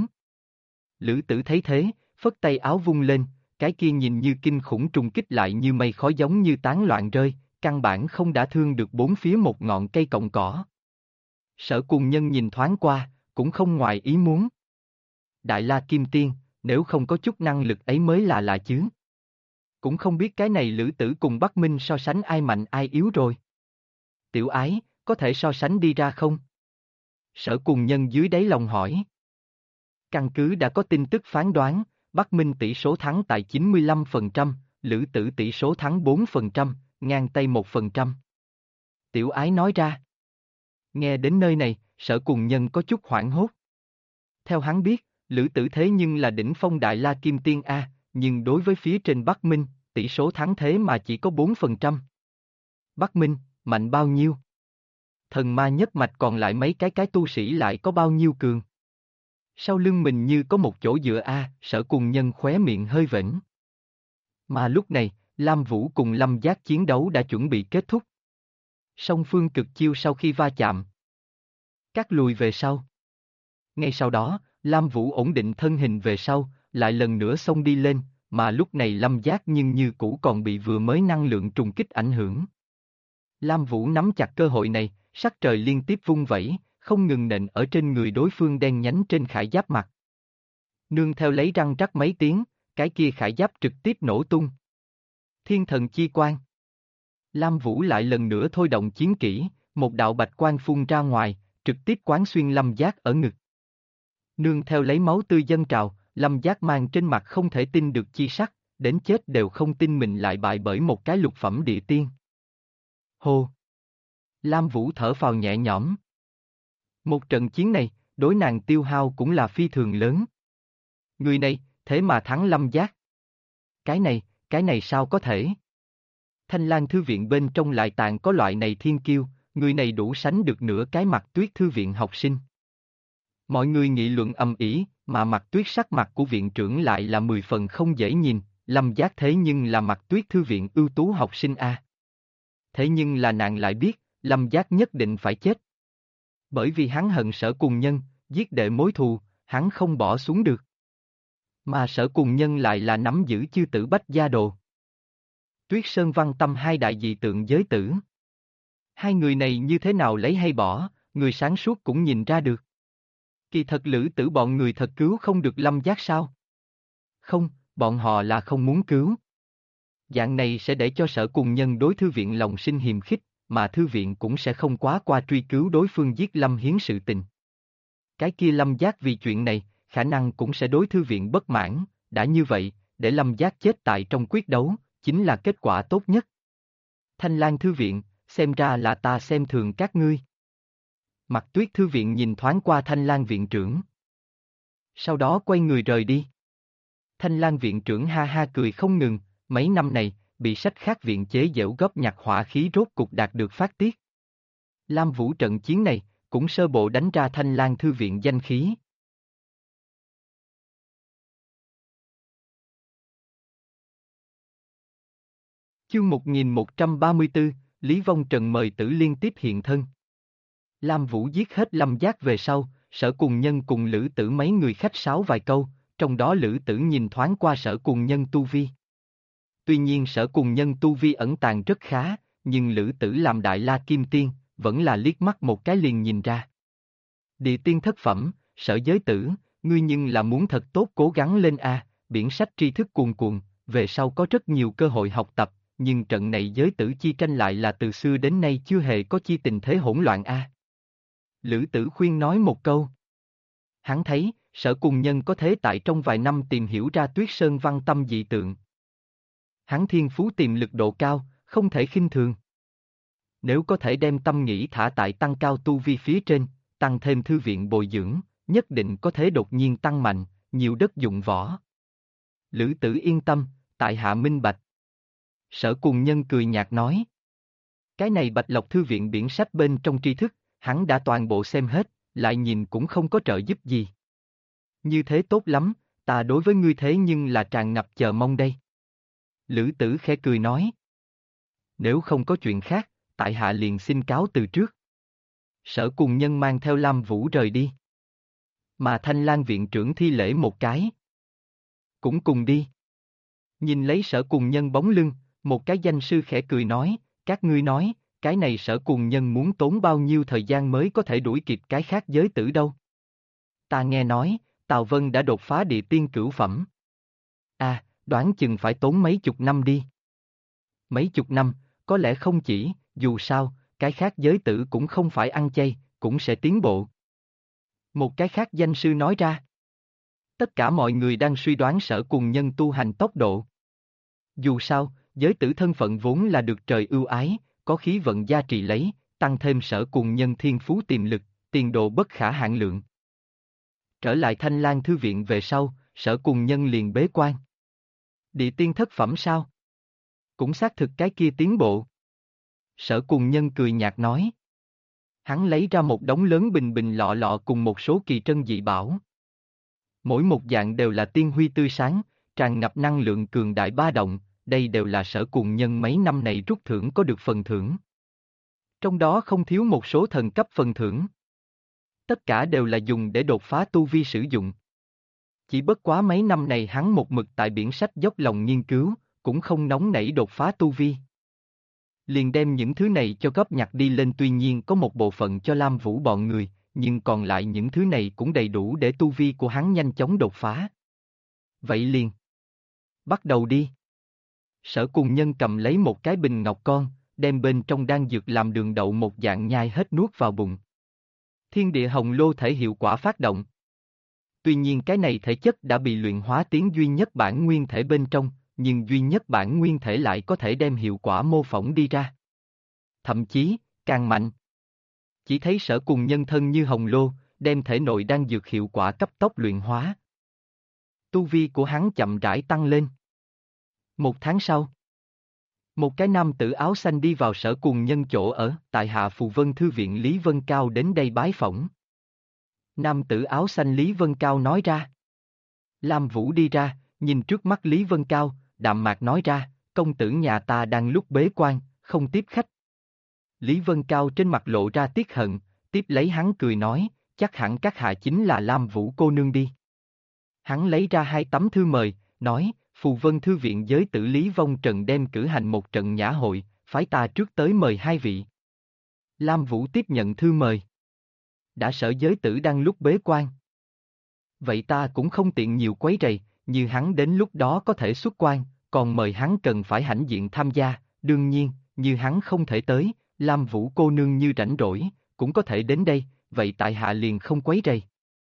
Lữ Tử thấy thế, phất tay áo vung lên, cái kia nhìn như kinh khủng trùng kích lại như mây khói giống như tán loạn rơi, căn bản không đả thương được bốn phía một ngọn cây cọng cỏ. Sở Cùng Nhân nhìn thoáng qua, cũng không ngoài ý muốn. Đại La Kim Tiên, nếu không có chút năng lực ấy mới là lạ chứ. Cũng không biết cái này Lữ Tử cùng Bắc Minh so sánh ai mạnh ai yếu rồi. Tiểu ái, có thể so sánh đi ra không? Sở Cùng Nhân dưới đáy lòng hỏi. Căn cứ đã có tin tức phán đoán, Bắc Minh tỷ số thắng tại 95%, Lữ Tử tỷ số thắng 4%, ngang tay 1%. Tiểu Ái nói ra. Nghe đến nơi này, Sở Cùng Nhân có chút hoảng hốt. Theo hắn biết, Lữ Tử thế nhưng là đỉnh phong Đại La Kim Tiên A, nhưng đối với phía trên Bắc Minh, tỷ số thắng thế mà chỉ có 4%. Bắc Minh, mạnh bao nhiêu? Thần ma nhất mạch còn lại mấy cái tu sĩ lại có bao nhiêu cường? Sau lưng mình như có một chỗ dựa A, Sở Cùng Nhân khóe miệng hơi vểnh. Mà lúc này, Lam Vũ cùng Lâm Giác chiến đấu đã chuẩn bị kết thúc. Song phương cực chiêu sau khi va chạm. Cắt lùi về sau. Ngay sau đó, Lam Vũ ổn định thân hình về sau, lại lần nữa xông đi lên, mà lúc này Lâm Giác nhưng như cũ còn bị vừa mới năng lượng trùng kích ảnh hưởng. Lam Vũ nắm chặt cơ hội này, sắc trời liên tiếp vung vẩy, không ngừng nện ở trên người đối phương đen nhánh trên khải giáp mặt. Nương theo lấy răng rắc mấy tiếng, cái kia khải giáp trực tiếp nổ tung. Thiên thần chi quang. Lam Vũ lại lần nữa thôi động chiến kỹ, một đạo bạch quang phun ra ngoài, trực tiếp quán xuyên Lâm Giác ở ngực. Nương theo lấy máu tươi dâng trào, Lâm Giác mang trên mặt không thể tin được chi sắc, đến chết đều không tin mình lại bại bởi một cái lục phẩm địa tiên. Hô! Lam Vũ thở phào nhẹ nhõm. Một trận chiến này, đối nàng tiêu hao cũng là phi thường lớn. Người này, thế mà thắng Lâm Giác. Cái này sao có thể? Thanh Lang thư viện bên trong lại tàng có loại này thiên kiêu, người này đủ sánh được nửa cái Mặt Tuyết thư viện học sinh. Mọi người nghị luận ầm ĩ, mà Mặt Tuyết sắc mặt của viện trưởng lại là 10 phần không dễ nhìn, Lâm Giác thế nhưng là Mặt Tuyết thư viện ưu tú học sinh A. Thế nhưng là nàng lại biết, Lâm Giác nhất định phải chết. Bởi vì hắn hận Sở Cùng Nhân, giết đệ mối thù, hắn không bỏ xuống được. Mà Sở Cùng Nhân lại là nắm giữ chư tử bách gia đồ. Tuyết Sơn Văn Tâm hai đại dị tượng giới tử. Hai người này như thế nào lấy hay bỏ, người sáng suốt cũng nhìn ra được. Kỳ thật Lữ Tử bọn người thật cứu không được Lâm Giác sao? Không, bọn họ là không muốn cứu. Dạng này sẽ để cho Sở Cùng Nhân đối thư viện lòng sinh hiềm khích, mà thư viện cũng sẽ không quá qua truy cứu đối phương giết Lâm Hiến sự tình. Cái kia Lâm Giác vì chuyện này, khả năng cũng sẽ đối thư viện bất mãn, đã như vậy, để Lâm Giác chết tại trong quyết đấu, chính là kết quả tốt nhất. Thanh Lang thư viện, xem ra là ta xem thường các ngươi. Mặt Tuyết thư viện nhìn thoáng qua Thanh Lang viện trưởng. Sau đó quay người rời đi. Thanh Lang viện trưởng ha ha cười không ngừng, mấy năm này, bị sách khác viện chế giễu góp nhặt hỏa khí rốt cục đạt được phát tiết. Lam Vũ trận chiến này, cũng sơ bộ đánh ra Thanh Lang thư viện danh khí. Chương 1134, Lý Vong Trần mời Tử liên tiếp hiện thân. Lam Vũ giết hết Lâm Giác về sau, Sở Cùng Nhân cùng Lữ Tử mấy người khách sáo vài câu, trong đó Lữ Tử nhìn thoáng qua Sở Cùng Nhân tu vi. Tuy nhiên Sở Cùng Nhân tu vi ẩn tàng rất khá, nhưng Lữ Tử làm Đại La Kim Tiên, vẫn là liếc mắt một cái liền nhìn ra. Địa tiên thất phẩm, Sở Giới Tử, ngươi nhưng là muốn thật tốt cố gắng lên a, biển sách tri thức cuồn cuộn, về sau có rất nhiều cơ hội học tập, nhưng trận này giới tử chi tranh lại là từ xưa đến nay chưa hề có chi tình thế hỗn loạn a. Lữ Tử khuyên nói một câu. Hắn thấy, Sở Cùng Nhân có thế tại trong vài năm tìm hiểu ra Tuyết Sơn Văn Tâm dị tượng. Hắn thiên phú tiềm lực độ cao, không thể khinh thường. Nếu có thể đem tâm nghĩ thả tại tăng cao tu vi phía trên, tăng thêm thư viện bồi dưỡng, nhất định có thể đột nhiên tăng mạnh, nhiều đất dụng võ. Lữ Tử yên tâm, tại hạ minh bạch. Sở Cùng Nhân cười nhạt nói. Cái này Bạch Lộc thư viện biển sách bên trong tri thức, hắn đã toàn bộ xem hết, lại nhìn cũng không có trợ giúp gì. Như thế tốt lắm, ta đối với ngươi thế nhưng là tràn ngập chờ mong đây. Lữ Tử khẽ cười nói. Nếu không có chuyện khác, tại hạ liền xin cáo từ trước. Sở Cùng Nhân mang theo Lam Vũ rời đi. Mà Thanh Lang viện trưởng thi lễ một cái. Cũng cùng đi. Nhìn lấy Sở Cùng Nhân bóng lưng, một cái danh sư khẽ cười nói, các ngươi nói, cái này Sở Cùng Nhân muốn tốn bao nhiêu thời gian mới có thể đuổi kịp cái khác giới tử đâu. Ta nghe nói, Tào Vân đã đột phá địa tiên cửu phẩm. À, đoán chừng phải tốn mấy chục năm đi. Mấy chục năm, có lẽ không chỉ, dù sao, cái khác giới tử cũng không phải ăn chay, cũng sẽ tiến bộ. Một cái khác danh sư nói ra. Tất cả mọi người đang suy đoán Sở Cùng Nhân tu hành tốc độ. Dù sao, giới tử thân phận vốn là được trời ưu ái, có khí vận gia trì lấy, tăng thêm Sở Cùng Nhân thiên phú tiềm lực, tiền đồ bất khả hạn lượng. Trở lại Thanh Lang Thư viện về sau, Sở Cùng Nhân liền bế quan. Địa tiên thất phẩm sao? Cũng xác thực cái kia tiến bộ. Sở Cùng Nhân cười nhạt nói. Hắn lấy ra một đống lớn bình bình lọ lọ cùng một số kỳ trân dị bảo. Mỗi một dạng đều là tiên huy tươi sáng, tràn ngập năng lượng cường đại ba động, đây đều là Sở Cùng Nhân mấy năm này rút thưởng có được phần thưởng. Trong đó không thiếu một số thần cấp phần thưởng. Tất cả đều là dùng để đột phá tu vi sử dụng. Chỉ bất quá mấy năm này hắn một mực tại biển sách dốc lòng nghiên cứu, cũng không nóng nảy đột phá tu vi. Liền đem những thứ này cho góp nhặt đi lên, tuy nhiên có một bộ phận cho Lam Vũ bọn người, nhưng còn lại những thứ này cũng đầy đủ để tu vi của hắn nhanh chóng đột phá. Vậy liền. Bắt đầu đi. Sở Cùng Nhân cầm lấy một cái bình ngọc con, đem bên trong đan dược làm đường đậu một dạng nhai hết nuốt vào bụng. Thiên địa hồng lô thể hiệu quả phát động. Tuy nhiên cái này thể chất đã bị luyện hóa tiến duy nhất bản nguyên thể bên trong, nhưng duy nhất bản nguyên thể lại có thể đem hiệu quả mô phỏng đi ra. Thậm chí, càng mạnh. Chỉ thấy Sở Cùng Nhân thân như hồng lô, đem thể nội đan dược hiệu quả cấp tốc luyện hóa. Tu vi của hắn chậm rãi tăng lên. Một tháng sau, một cái nam tử áo xanh đi vào Sở Cùng Nhân chỗ ở, tại Hạ Phù Vân Thư viện Lý Vân Cao đến đây bái phỏng. Nam tử áo xanh Lý Vân Cao nói ra. Lam Vũ đi ra, nhìn trước mắt Lý Vân Cao, đạm mạc nói ra, công tử nhà ta đang lúc bế quan, không tiếp khách. Lý Vân Cao trên mặt lộ ra tiếc hận, tiếp lấy hắn cười nói, chắc hẳn các hạ chính là Lam Vũ cô nương đi. Hắn lấy ra 2 tấm thư mời, nói, Phù Vân Thư viện giới tử Lý Vong Trần đem cử hành một trận nhã hội, phái ta trước tới mời 2 vị. Lam Vũ tiếp nhận thư mời. Đã Sở giới tử đang lúc bế quan. Vậy ta cũng không tiện nhiều quấy rầy, như hắn đến lúc đó có thể xuất quan, còn mời hắn cần phải hãnh diện tham gia, đương nhiên, như hắn không thể tới, Lam Vũ cô nương như rảnh rỗi, cũng có thể đến đây, vậy tại hạ liền không quấy rầy.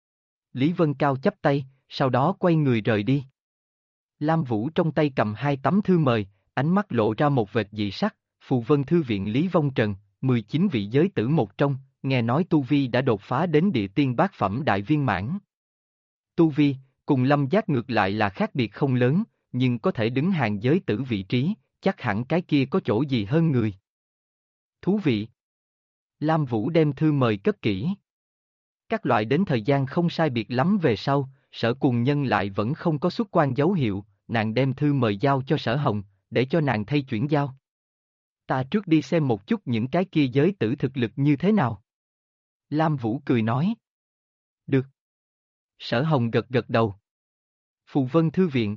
Lý Vân Cao chắp tay, sau đó quay người rời đi. Lam Vũ trong tay cầm 2 tấm thư mời, ánh mắt lộ ra một vệt dị sắc, Phù Vân Thư viện Lý Vong Trần, 19 vị giới tử một trong, nghe nói tu vi đã đột phá đến địa tiên bát phẩm đại viên mãn. Tu vi, cùng Lâm Giác ngược lại là khác biệt không lớn, nhưng có thể đứng hàng giới tử vị trí, chắc hẳn cái kia có chỗ gì hơn người. Thú vị. Lam Vũ đem thư mời cất kỹ. Các loại đến thời gian không sai biệt lắm về sau, Sở Cùng Nhân lại vẫn không có xuất quan dấu hiệu, nàng đem thư mời giao cho Sở Hồng, để cho nàng thay chuyển giao. Ta trước đi xem một chút những cái kia giới tử thực lực như thế nào. Lam Vũ cười nói. Được. Sở Hồng gật gật đầu. Phù Vân Thư viện.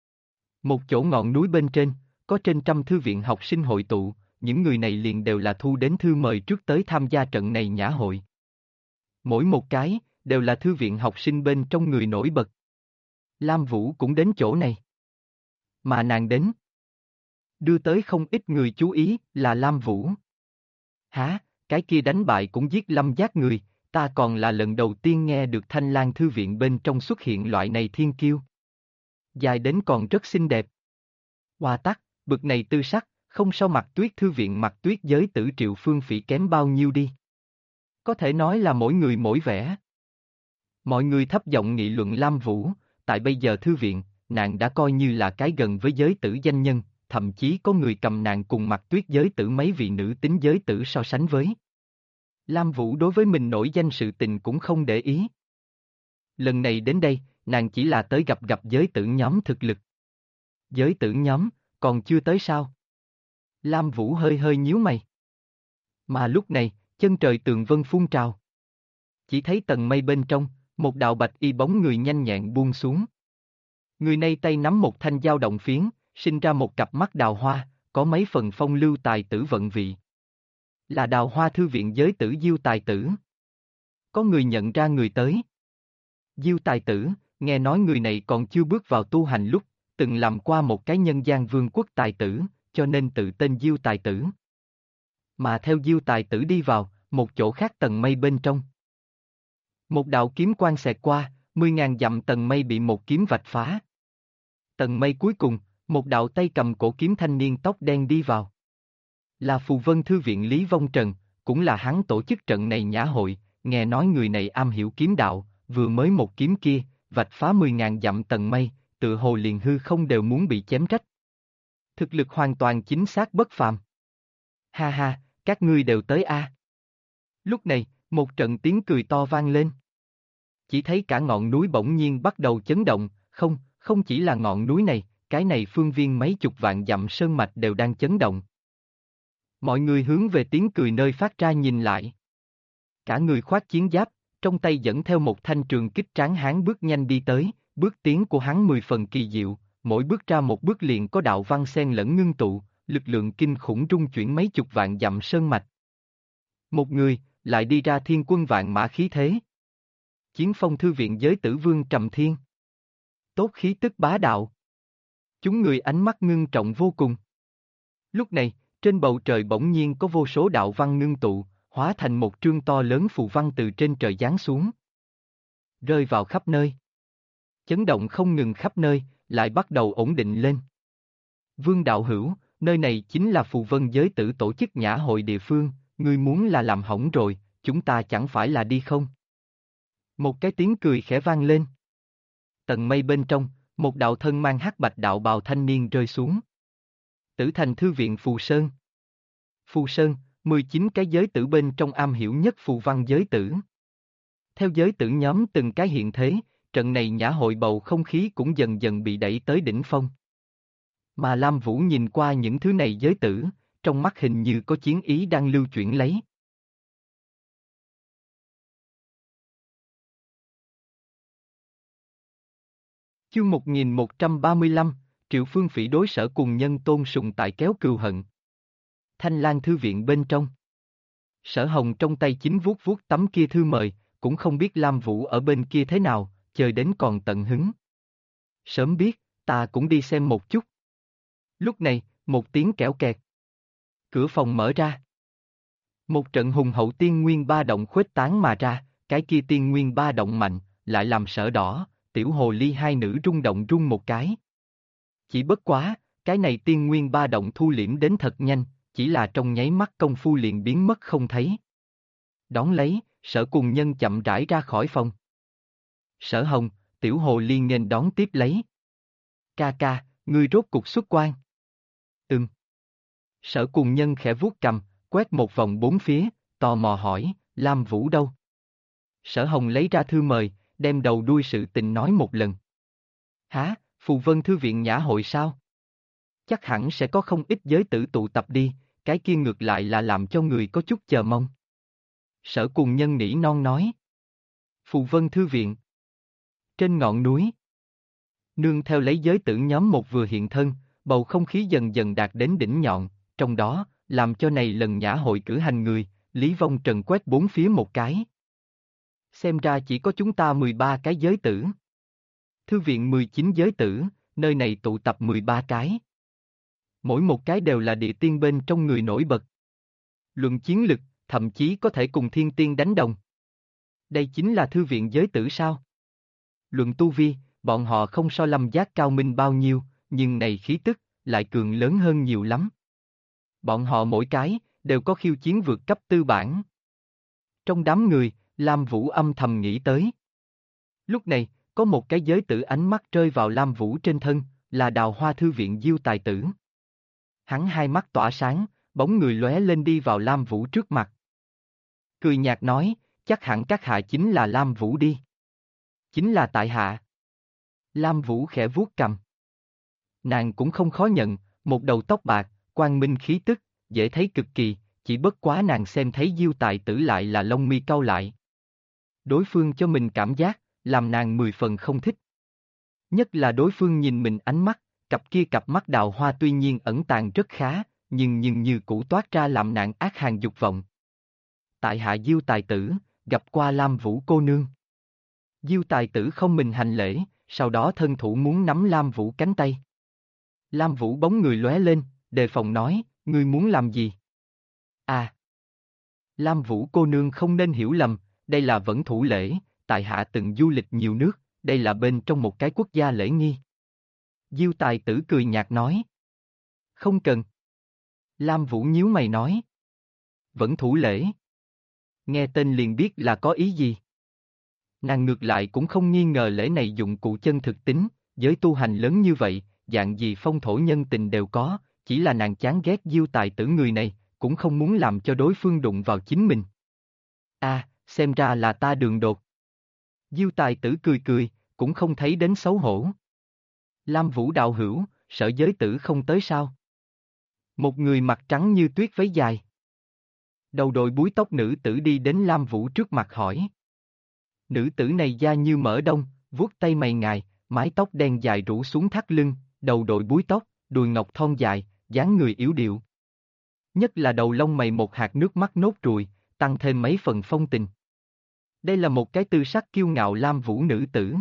Một chỗ ngọn núi bên trên, có trên trăm thư viện học sinh hội tụ, những người này liền đều là thu đến thư mời trước tới tham gia trận này nhã hội. Mỗi một cái, đều là thư viện học sinh bên trong người nổi bật. Lam Vũ cũng đến chỗ này. Mà nàng đến. Đưa tới không ít người chú ý là Lam Vũ. Hả, cái kia đánh bại cũng giết Lâm Giác người, ta còn là lần đầu tiên nghe được Thanh Lang Thư viện bên trong xuất hiện loại này thiên kiêu. Dài đến còn rất xinh đẹp. Hoa tắc, bực này tư sắc, không so Mặc Tuyết Thư viện Mặc Tuyết giới tử Triệu Phương Phỉ kém bao nhiêu đi. Có thể nói là mỗi người mỗi vẻ. Mọi người thấp giọng nghị luận Lam Vũ, tại bây giờ thư viện, nàng đã coi như là cái gần với giới tử danh nhân, thậm chí có người cầm nàng cùng Mặc Tuyết giới tử mấy vị nữ tính giới tử so sánh với. Lam Vũ đối với mình nổi danh sự tình cũng không để ý. Lần này đến đây, nàng chỉ là tới gặp gặp giới tử nhóm thực lực. Giới tử nhóm, còn chưa tới sao? Lam Vũ hơi hơi nhíu mày. Mà lúc này, chân trời tường vân phun trào. Chỉ thấy tầng mây bên trong, một đạo bạch y bóng người nhanh nhẹn buông xuống. Người này tay nắm một thanh dao động phiến, sinh ra một cặp mắt đào hoa, có mấy phần phong lưu tài tử vận vị. Là Đào Hoa Thư viện giới tử Diêu Tài Tử. Có người nhận ra người tới. Diêu Tài Tử, nghe nói người này còn chưa bước vào tu hành lúc, từng làm qua một cái nhân gian vương quốc tài tử, cho nên tự tên Diêu Tài Tử. Mà theo Diêu Tài Tử đi vào, một chỗ khác tầng mây bên trong. Một đạo kiếm quang xẹt qua, 10.000 dặm tầng mây bị một kiếm vạch phá. Tầng mây cuối cùng, một đạo tay cầm cổ kiếm thanh niên tóc đen đi vào. Là Phù Vân Thư viện Lý Vong Trần, cũng là hắn tổ chức trận này nhã hội, nghe nói người này am hiểu kiếm đạo, vừa mới một kiếm kia, vạch phá 10.000 dặm tầng mây, tự hồ liền hư không đều muốn bị chém rách. Thực lực hoàn toàn chính xác bất phàm. Ha ha, các ngươi đều tới a. Lúc này, một trận tiếng cười to vang lên. Chỉ thấy cả ngọn núi bỗng nhiên bắt đầu chấn động, không chỉ là ngọn núi này, cái này phương viên mấy chục vạn dặm sơn mạch đều đang chấn động. Mọi người hướng về tiếng cười nơi phát ra nhìn lại. Cả người khoác chiến giáp, trong tay dẫn theo một thanh trường kích tráng hán bước nhanh đi tới, bước tiến của hắn 10 phần kỳ diệu, mỗi bước ra một bước liền có đạo văn xen lẫn ngưng tụ, lực lượng kinh khủng rung chuyển mấy chục vạn dặm sơn mạch. Một người, lại đi ra thiên quân vạn mã khí thế. Chiến phong thư viện giới tử vương Trầm Thiên. Tốt khí tức bá đạo. Chúng người ánh mắt ngưng trọng vô cùng. Lúc này, trên bầu trời bỗng nhiên có vô số đạo văn ngưng tụ, hóa thành một trương to lớn phù văn từ trên trời giáng xuống. Rơi vào khắp nơi. Chấn động không ngừng khắp nơi, lại bắt đầu ổn định lên. Vương đạo hữu, nơi này chính là phù vân giới tử tổ chức nhã hội địa phương, ngươi muốn là làm hỏng rồi, chúng ta chẳng phải là đi không? Một cái tiếng cười khẽ vang lên. Tầng mây bên trong, một đạo thân mang hắc bạch đạo bào thanh niên rơi xuống. Tử Thành Thư viện Phù Sơn. Phù Sơn, 19 cái giới tử bên trong am hiểu nhất phù văn giới tử. Theo giới tử nhóm từng cái hiện thế, trận này nhã hội bầu không khí cũng dần dần bị đẩy tới đỉnh phong. Mà Lam Vũ nhìn qua những thứ này giới tử, trong mắt hình như có chiến ý đang lưu chuyển lấy. Chương 1135, Triệu Phương Phỉ đối sở cùng nhân tôn sùng tại kéo cừu hận. Thanh Lan Thư viện bên trong. Sở Hồng trong tay chính vuốt vuốt tấm kia thư mời, cũng không biết Lam Vũ ở bên kia thế nào, chờ đến còn tận hứng. Sớm biết, ta cũng đi xem một chút. Lúc này, một tiếng kẽo kẹt. Cửa phòng mở ra. Một trận hùng hậu tiên nguyên ba động khuếch tán mà ra, cái kia tiên nguyên ba động mạnh, lại làm Sở Đỏ, Tiểu Hồ Ly hai nữ rung động rung một cái. Chỉ bất quá, cái này tiên nguyên ba động thu liễm đến thật nhanh, chỉ là trong nháy mắt công phu liền biến mất không thấy. Đón lấy, Sở cùng nhân chậm rãi ra khỏi phòng. Sở Hồng, Tiểu Hồ Ly nghênh đón tiếp lấy. Ca ca, ngươi rốt cục xuất quan. Sở cùng nhân khẽ vuốt cầm, quét một vòng bốn phía, tò mò hỏi, Lam Vũ đâu? Sở Hồng lấy ra thư mời, đem đầu đuôi sự tình nói một lần. Hả, Phù Vân Thư viện nhã hội sao? Chắc hẳn sẽ có không ít giới tử tụ tập đi, cái kia ngược lại là làm cho người có chút chờ mong. Sở cùng nhân nỉ non nói. Phù Vân Thư viện. Trên ngọn núi. Nương theo lấy giới tử nhóm một vừa hiện thân, bầu không khí dần dần đạt đến đỉnh nhọn, trong đó, làm cho này lần nhã hội cử hành người, Lý Vong Trần quét bốn phía một cái. Xem ra chỉ có chúng ta 13 cái giới tử. Thư viện 19 giới tử, nơi này tụ tập 13 cái. Mỗi một cái đều là địa tiên bên trong người nổi bật. Luận chiến lực, thậm chí có thể cùng thiên tiên đánh đồng. Đây chính là thư viện giới tử sao? Luận tu vi, bọn họ không so Lâm Giác cao minh bao nhiêu, nhưng này khí tức, lại cường lớn hơn nhiều lắm. Bọn họ mỗi cái, đều có khiêu chiến vượt cấp tư bản. Trong đám người, Lam Vũ âm thầm nghĩ tới. Lúc này, có một cái giới tử ánh mắt rơi vào Lam Vũ trên thân, là Đào Hoa Thư viện Diêu Tài Tử. Hắn hai mắt tỏa sáng, bóng người lóe lên đi vào Lam Vũ trước mặt. Cười nhạt nói, chắc hẳn các hạ chính là Lam Vũ đi. Chính là tại hạ. Lam Vũ khẽ vuốt cầm. Nàng cũng không khó nhận, một đầu tóc bạc, quang minh khí tức, dễ thấy cực kỳ, chỉ bất quá nàng xem thấy Diêu Tài Tử lại là lông mi cau lại. Đối phương cho mình cảm giác, làm nàng 10 phần không thích. Nhất là đối phương nhìn mình ánh mắt, cặp mắt đào hoa tuy nhiên ẩn tàng rất khá, nhưng như cũ toát ra làm nàng ác hàn dục vọng. Tại hạ Diêu Tài Tử, gặp qua Lam Vũ cô nương. Diêu Tài Tử không mình hành lễ, sau đó thân thủ muốn nắm Lam Vũ cánh tay. Lam Vũ bóng người lóe lên, đề phòng nói, ngươi muốn làm gì? À! Lam Vũ cô nương không nên hiểu lầm, đây là vẫn thủ lễ, tại hạ từng du lịch nhiều nước, đây là bên trong một cái quốc gia lễ nghi. Diêu Tài Tử cười nhạt nói. Không cần. Lam Vũ nhíu mày nói. Vẫn thủ lễ. Nghe tên liền biết là có ý gì. Nàng ngược lại cũng không nghi ngờ lễ này dụng cụ chân thực tính, giới tu hành lớn như vậy, dạng gì phong thổ nhân tình đều có, chỉ là nàng chán ghét Diêu Tài Tử người này, cũng không muốn làm cho đối phương đụng vào chính mình. Xem ra là ta đường đột. Diêu Tài Tử cười cười, cũng không thấy đến xấu hổ. Lam Vũ đạo hữu, Sở Giới Tử không tới sao? Một người mặt trắng như tuyết váy dài. Đầu đội búi tóc nữ tử đi đến Lam Vũ trước mặt hỏi. Nữ tử này da như mỡ đông, vuốt tay mày ngài, mái tóc đen dài rủ xuống thắt lưng, đầu đội búi tóc, đùi ngọc thon dài, dáng người yếu điệu. Nhất là đầu lông mày một hạt nước mắt nốt ruồi, tăng thêm mấy phần phong tình. Đây là một cái tư sắc kiêu ngạo Lam Vũ nữ tử.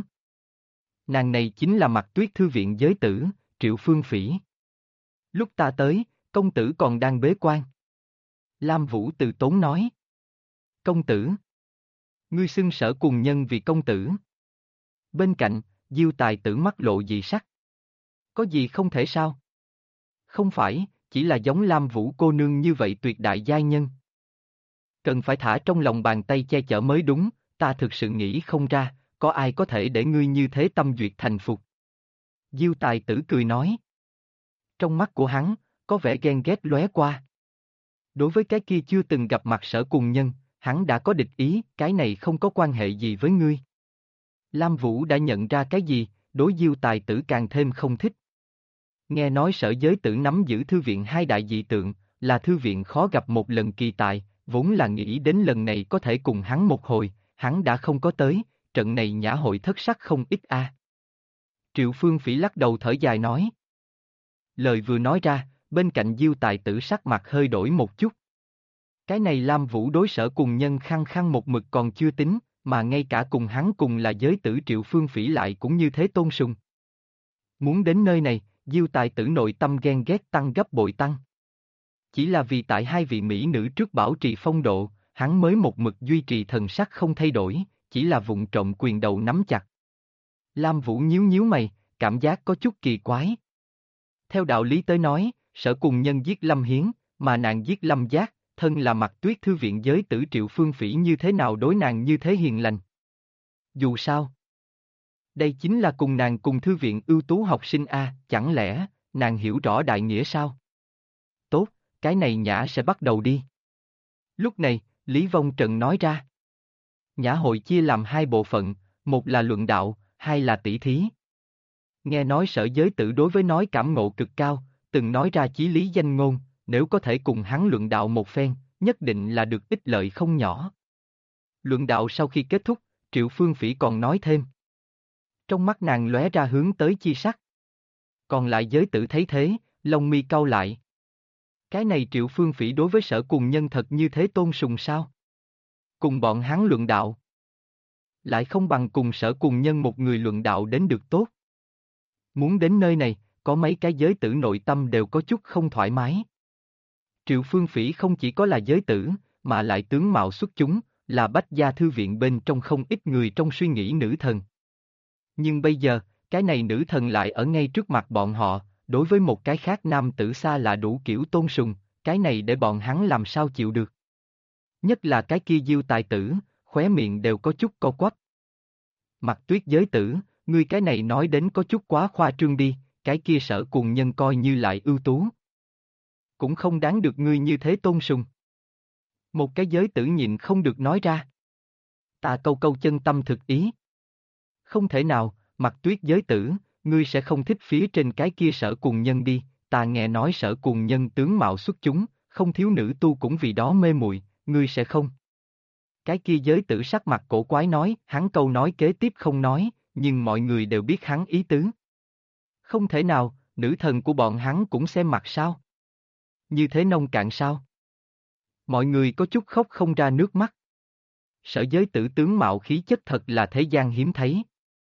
Nàng này chính là Mặc Tuyết thư viện giới tử, Triệu Phương Phỉ. Lúc ta tới, công tử còn đang bế quan. Lam Vũ từ tốn nói. Công tử. Ngươi xưng Sở Cùng Nhân vì công tử. Bên cạnh, Diêu Tài Tử mắt lộ dị sắc. Có gì không thể sao? Không phải, chỉ là giống Lam Vũ cô nương như vậy tuyệt đại giai nhân. Cần phải thả trong lòng bàn tay che chở mới đúng, ta thực sự nghĩ không ra, có ai có thể để ngươi như thế tâm duyệt thành phục. Diêu Tài Tử cười nói. Trong mắt của hắn, có vẻ ghen ghét lóe qua. Đối với cái kia chưa từng gặp mặt Sở Cùng Nhân, hắn đã có địch ý, cái này không có quan hệ gì với ngươi. Lam Vũ đã nhận ra cái gì, đối Diêu Tài Tử càng thêm không thích. Nghe nói Sở Giới Tử nắm giữ thư viện hai đại dị tượng, là thư viện khó gặp một lần kỳ tài, vốn là nghĩ đến lần này có thể cùng hắn một hồi, hắn đã không có tới, trận này nhã hội thất sắc không ít a. Triệu Phương Phỉ lắc đầu thở dài nói. Lời vừa nói ra, bên cạnh Diêu Tài Tử sắc mặt hơi đổi một chút. Cái này Lam Vũ đối Sở Cùng Nhân khăng khăng một mực còn chưa tính, mà ngay cả cùng hắn cùng là giới tử Triệu Phương Phỉ lại cũng như thế tôn sùng. Muốn đến nơi này, Diêu Tài Tử nội tâm ghen ghét tăng gấp bội tăng. Chỉ là vì tại hai vị mỹ nữ trước bảo trì phong độ, hắn mới một mực duy trì thần sắc không thay đổi, chỉ là vụng trộm quyền đầu nắm chặt. Lam Vũ nhíu nhíu mày, cảm giác có chút kỳ quái. Theo đạo lý tới nói, Sở Cùng Nhân giết Lâm Hiến, mà nàng giết Lâm Giác, thân là Mặc Tuyết thư viện giới tử Triệu Phương Phỉ như thế nào đối nàng như thế hiền lành. Dù sao, đây chính là cùng nàng cùng thư viện ưu tú học sinh a, chẳng lẽ, nàng hiểu rõ đại nghĩa sao? Tốt, cái này nhã sẽ bắt đầu đi. Lúc này, Lý Vong Trần nói ra. Nhã hội chia làm hai bộ phận, một là luận đạo, hai là tỷ thí. Nghe nói Sở Giới Tử đối với nói cảm ngộ cực cao, từng nói ra chí lý danh ngôn, nếu có thể cùng hắn luận đạo một phen, nhất định là được ích lợi không nhỏ. Luận đạo sau khi kết thúc, Triệu Phương Phỉ còn nói thêm. Trong mắt nàng lóe ra hướng tới chi sắc. Còn lại Giới Tử thấy thế, lông mi cau lại. Cái này Triệu Phương Phỉ đối với Sở Cùng Nhân thật như thế tôn sùng sao? Cùng bọn hắn luận đạo. Lại không bằng cùng Sở Cùng Nhân một người luận đạo đến được tốt. Muốn đến nơi này, có mấy cái giới tử nội tâm đều có chút không thoải mái. Triệu Phương Phỉ không chỉ có là giới tử, mà lại tướng mạo xuất chúng, là Bách Gia thư viện bên trong không ít người trong suy nghĩ nữ thần. Nhưng bây giờ, cái này nữ thần lại ở ngay trước mặt bọn họ, đối với một cái khác nam tử xa là đủ kiểu tôn sùng, cái này để bọn hắn làm sao chịu được. Nhất là cái kia Diêu Tài Tử, khóe miệng đều có chút co quắp. Mặc Tuyết giới tử, ngươi cái này nói đến có chút quá khoa trương đi, cái kia Sở Cùng Nhân coi như lại ưu tú. Cũng không đáng được ngươi như thế tôn sùng. Một cái giới tử nhịn không được nói ra. Ta câu câu chân tâm thực ý. Không thể nào, Mặc Tuyết giới tử, ngươi sẽ không thích phía trên cái kia Sở Cùng Nhân đi, ta nghe nói Sở Cùng Nhân tướng mạo xuất chúng, không thiếu nữ tu cũng vì đó mê muội, ngươi sẽ không. Cái kia giới tử sắc mặt cổ quái nói, hắn câu nói kế tiếp không nói, nhưng mọi người đều biết hắn ý tứ. Không thể nào, nữ thần của bọn hắn cũng xem mặt sao? Như thế nông cạn sao? Mọi người có chút khóc không ra nước mắt. Sở Giới Tử tướng mạo khí chất thật là thế gian hiếm thấy.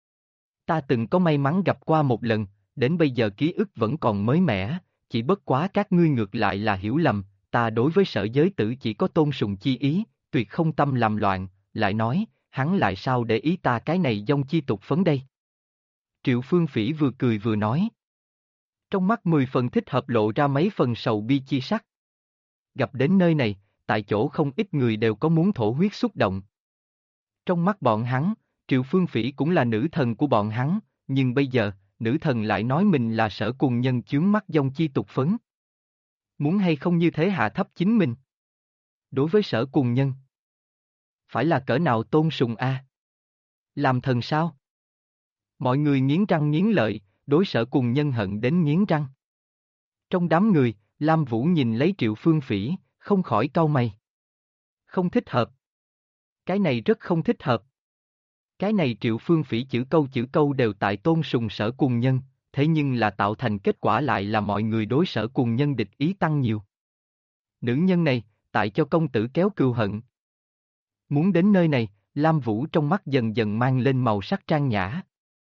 Ta từng có may mắn gặp qua một lần, đến bây giờ ký ức vẫn còn mới mẻ, chỉ bất quá các ngươi ngược lại là hiểu lầm, ta đối với Sở Giới Tử chỉ có tôn sùng chi ý, tuyệt không tâm làm loạn, lại nói, hắn lại sao để ý ta cái này dông chi tục phấn đây? Triệu Phương Phỉ vừa cười vừa nói. Trong mắt 10 phần thích hợp lộ ra mấy phần sầu bi chi sắc. Gặp đến nơi này, tại chỗ không ít người đều có muốn thổ huyết xúc động. Trong mắt bọn hắn, Triệu Phương Phỉ cũng là nữ thần của bọn hắn, nhưng bây giờ, nữ thần lại nói mình là Sở Cùng Nhân chướng mắt dông chi tục phấn. Muốn hay không như thế hạ thấp chính mình? Đối với Sở Cùng Nhân, phải là cỡ nào tôn sùng a? Làm thần sao? Mọi người nghiến răng nghiến lợi, đối Sở Cùng Nhân hận đến nghiến răng. Trong đám người, Lam Vũ nhìn lấy Triệu Phương Phỉ, không khỏi cau mày. Không thích hợp. Cái này rất không thích hợp. Cái này Triệu Phương Phỉ chữ câu đều tại tôn sùng Sở Cùng Nhân, thế nhưng là tạo thành kết quả lại là mọi người đối Sở Cùng Nhân địch ý tăng nhiều. Nữ nhân này, tại cho công tử kéo cừu hận. Muốn đến nơi này, Lam Vũ trong mắt dần dần mang lên màu sắc trang nhã.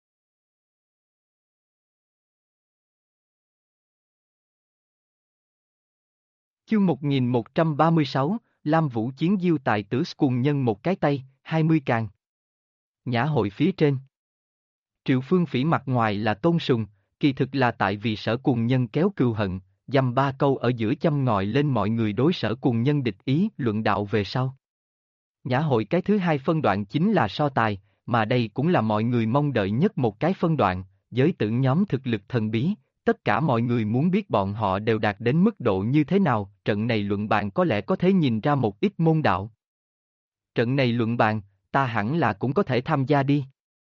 Chương 1136, Lam Vũ chiến diêu tài tử Cùng Nhân một cái tay, 20 càng. Nhã hội phía trên. Triệu Phương Phỉ mặt ngoài là tôn sùng, kỳ thực là tại vì Sở Cùng Nhân kéo cừu hận, dăm ba câu ở giữa châm ngòi lên mọi người đối Sở Cùng Nhân địch ý luận đạo về sau. Nhã hội cái thứ hai phân đoạn chính là so tài, mà đây cũng là mọi người mong đợi nhất một cái phân đoạn, giới tử nhóm thực lực thần bí, tất cả mọi người muốn biết bọn họ đều đạt đến mức độ như thế nào, trận này luận bàn có lẽ có thể nhìn ra một ít môn đạo. Trận này luận bàn, ta hẳn là cũng có thể tham gia đi.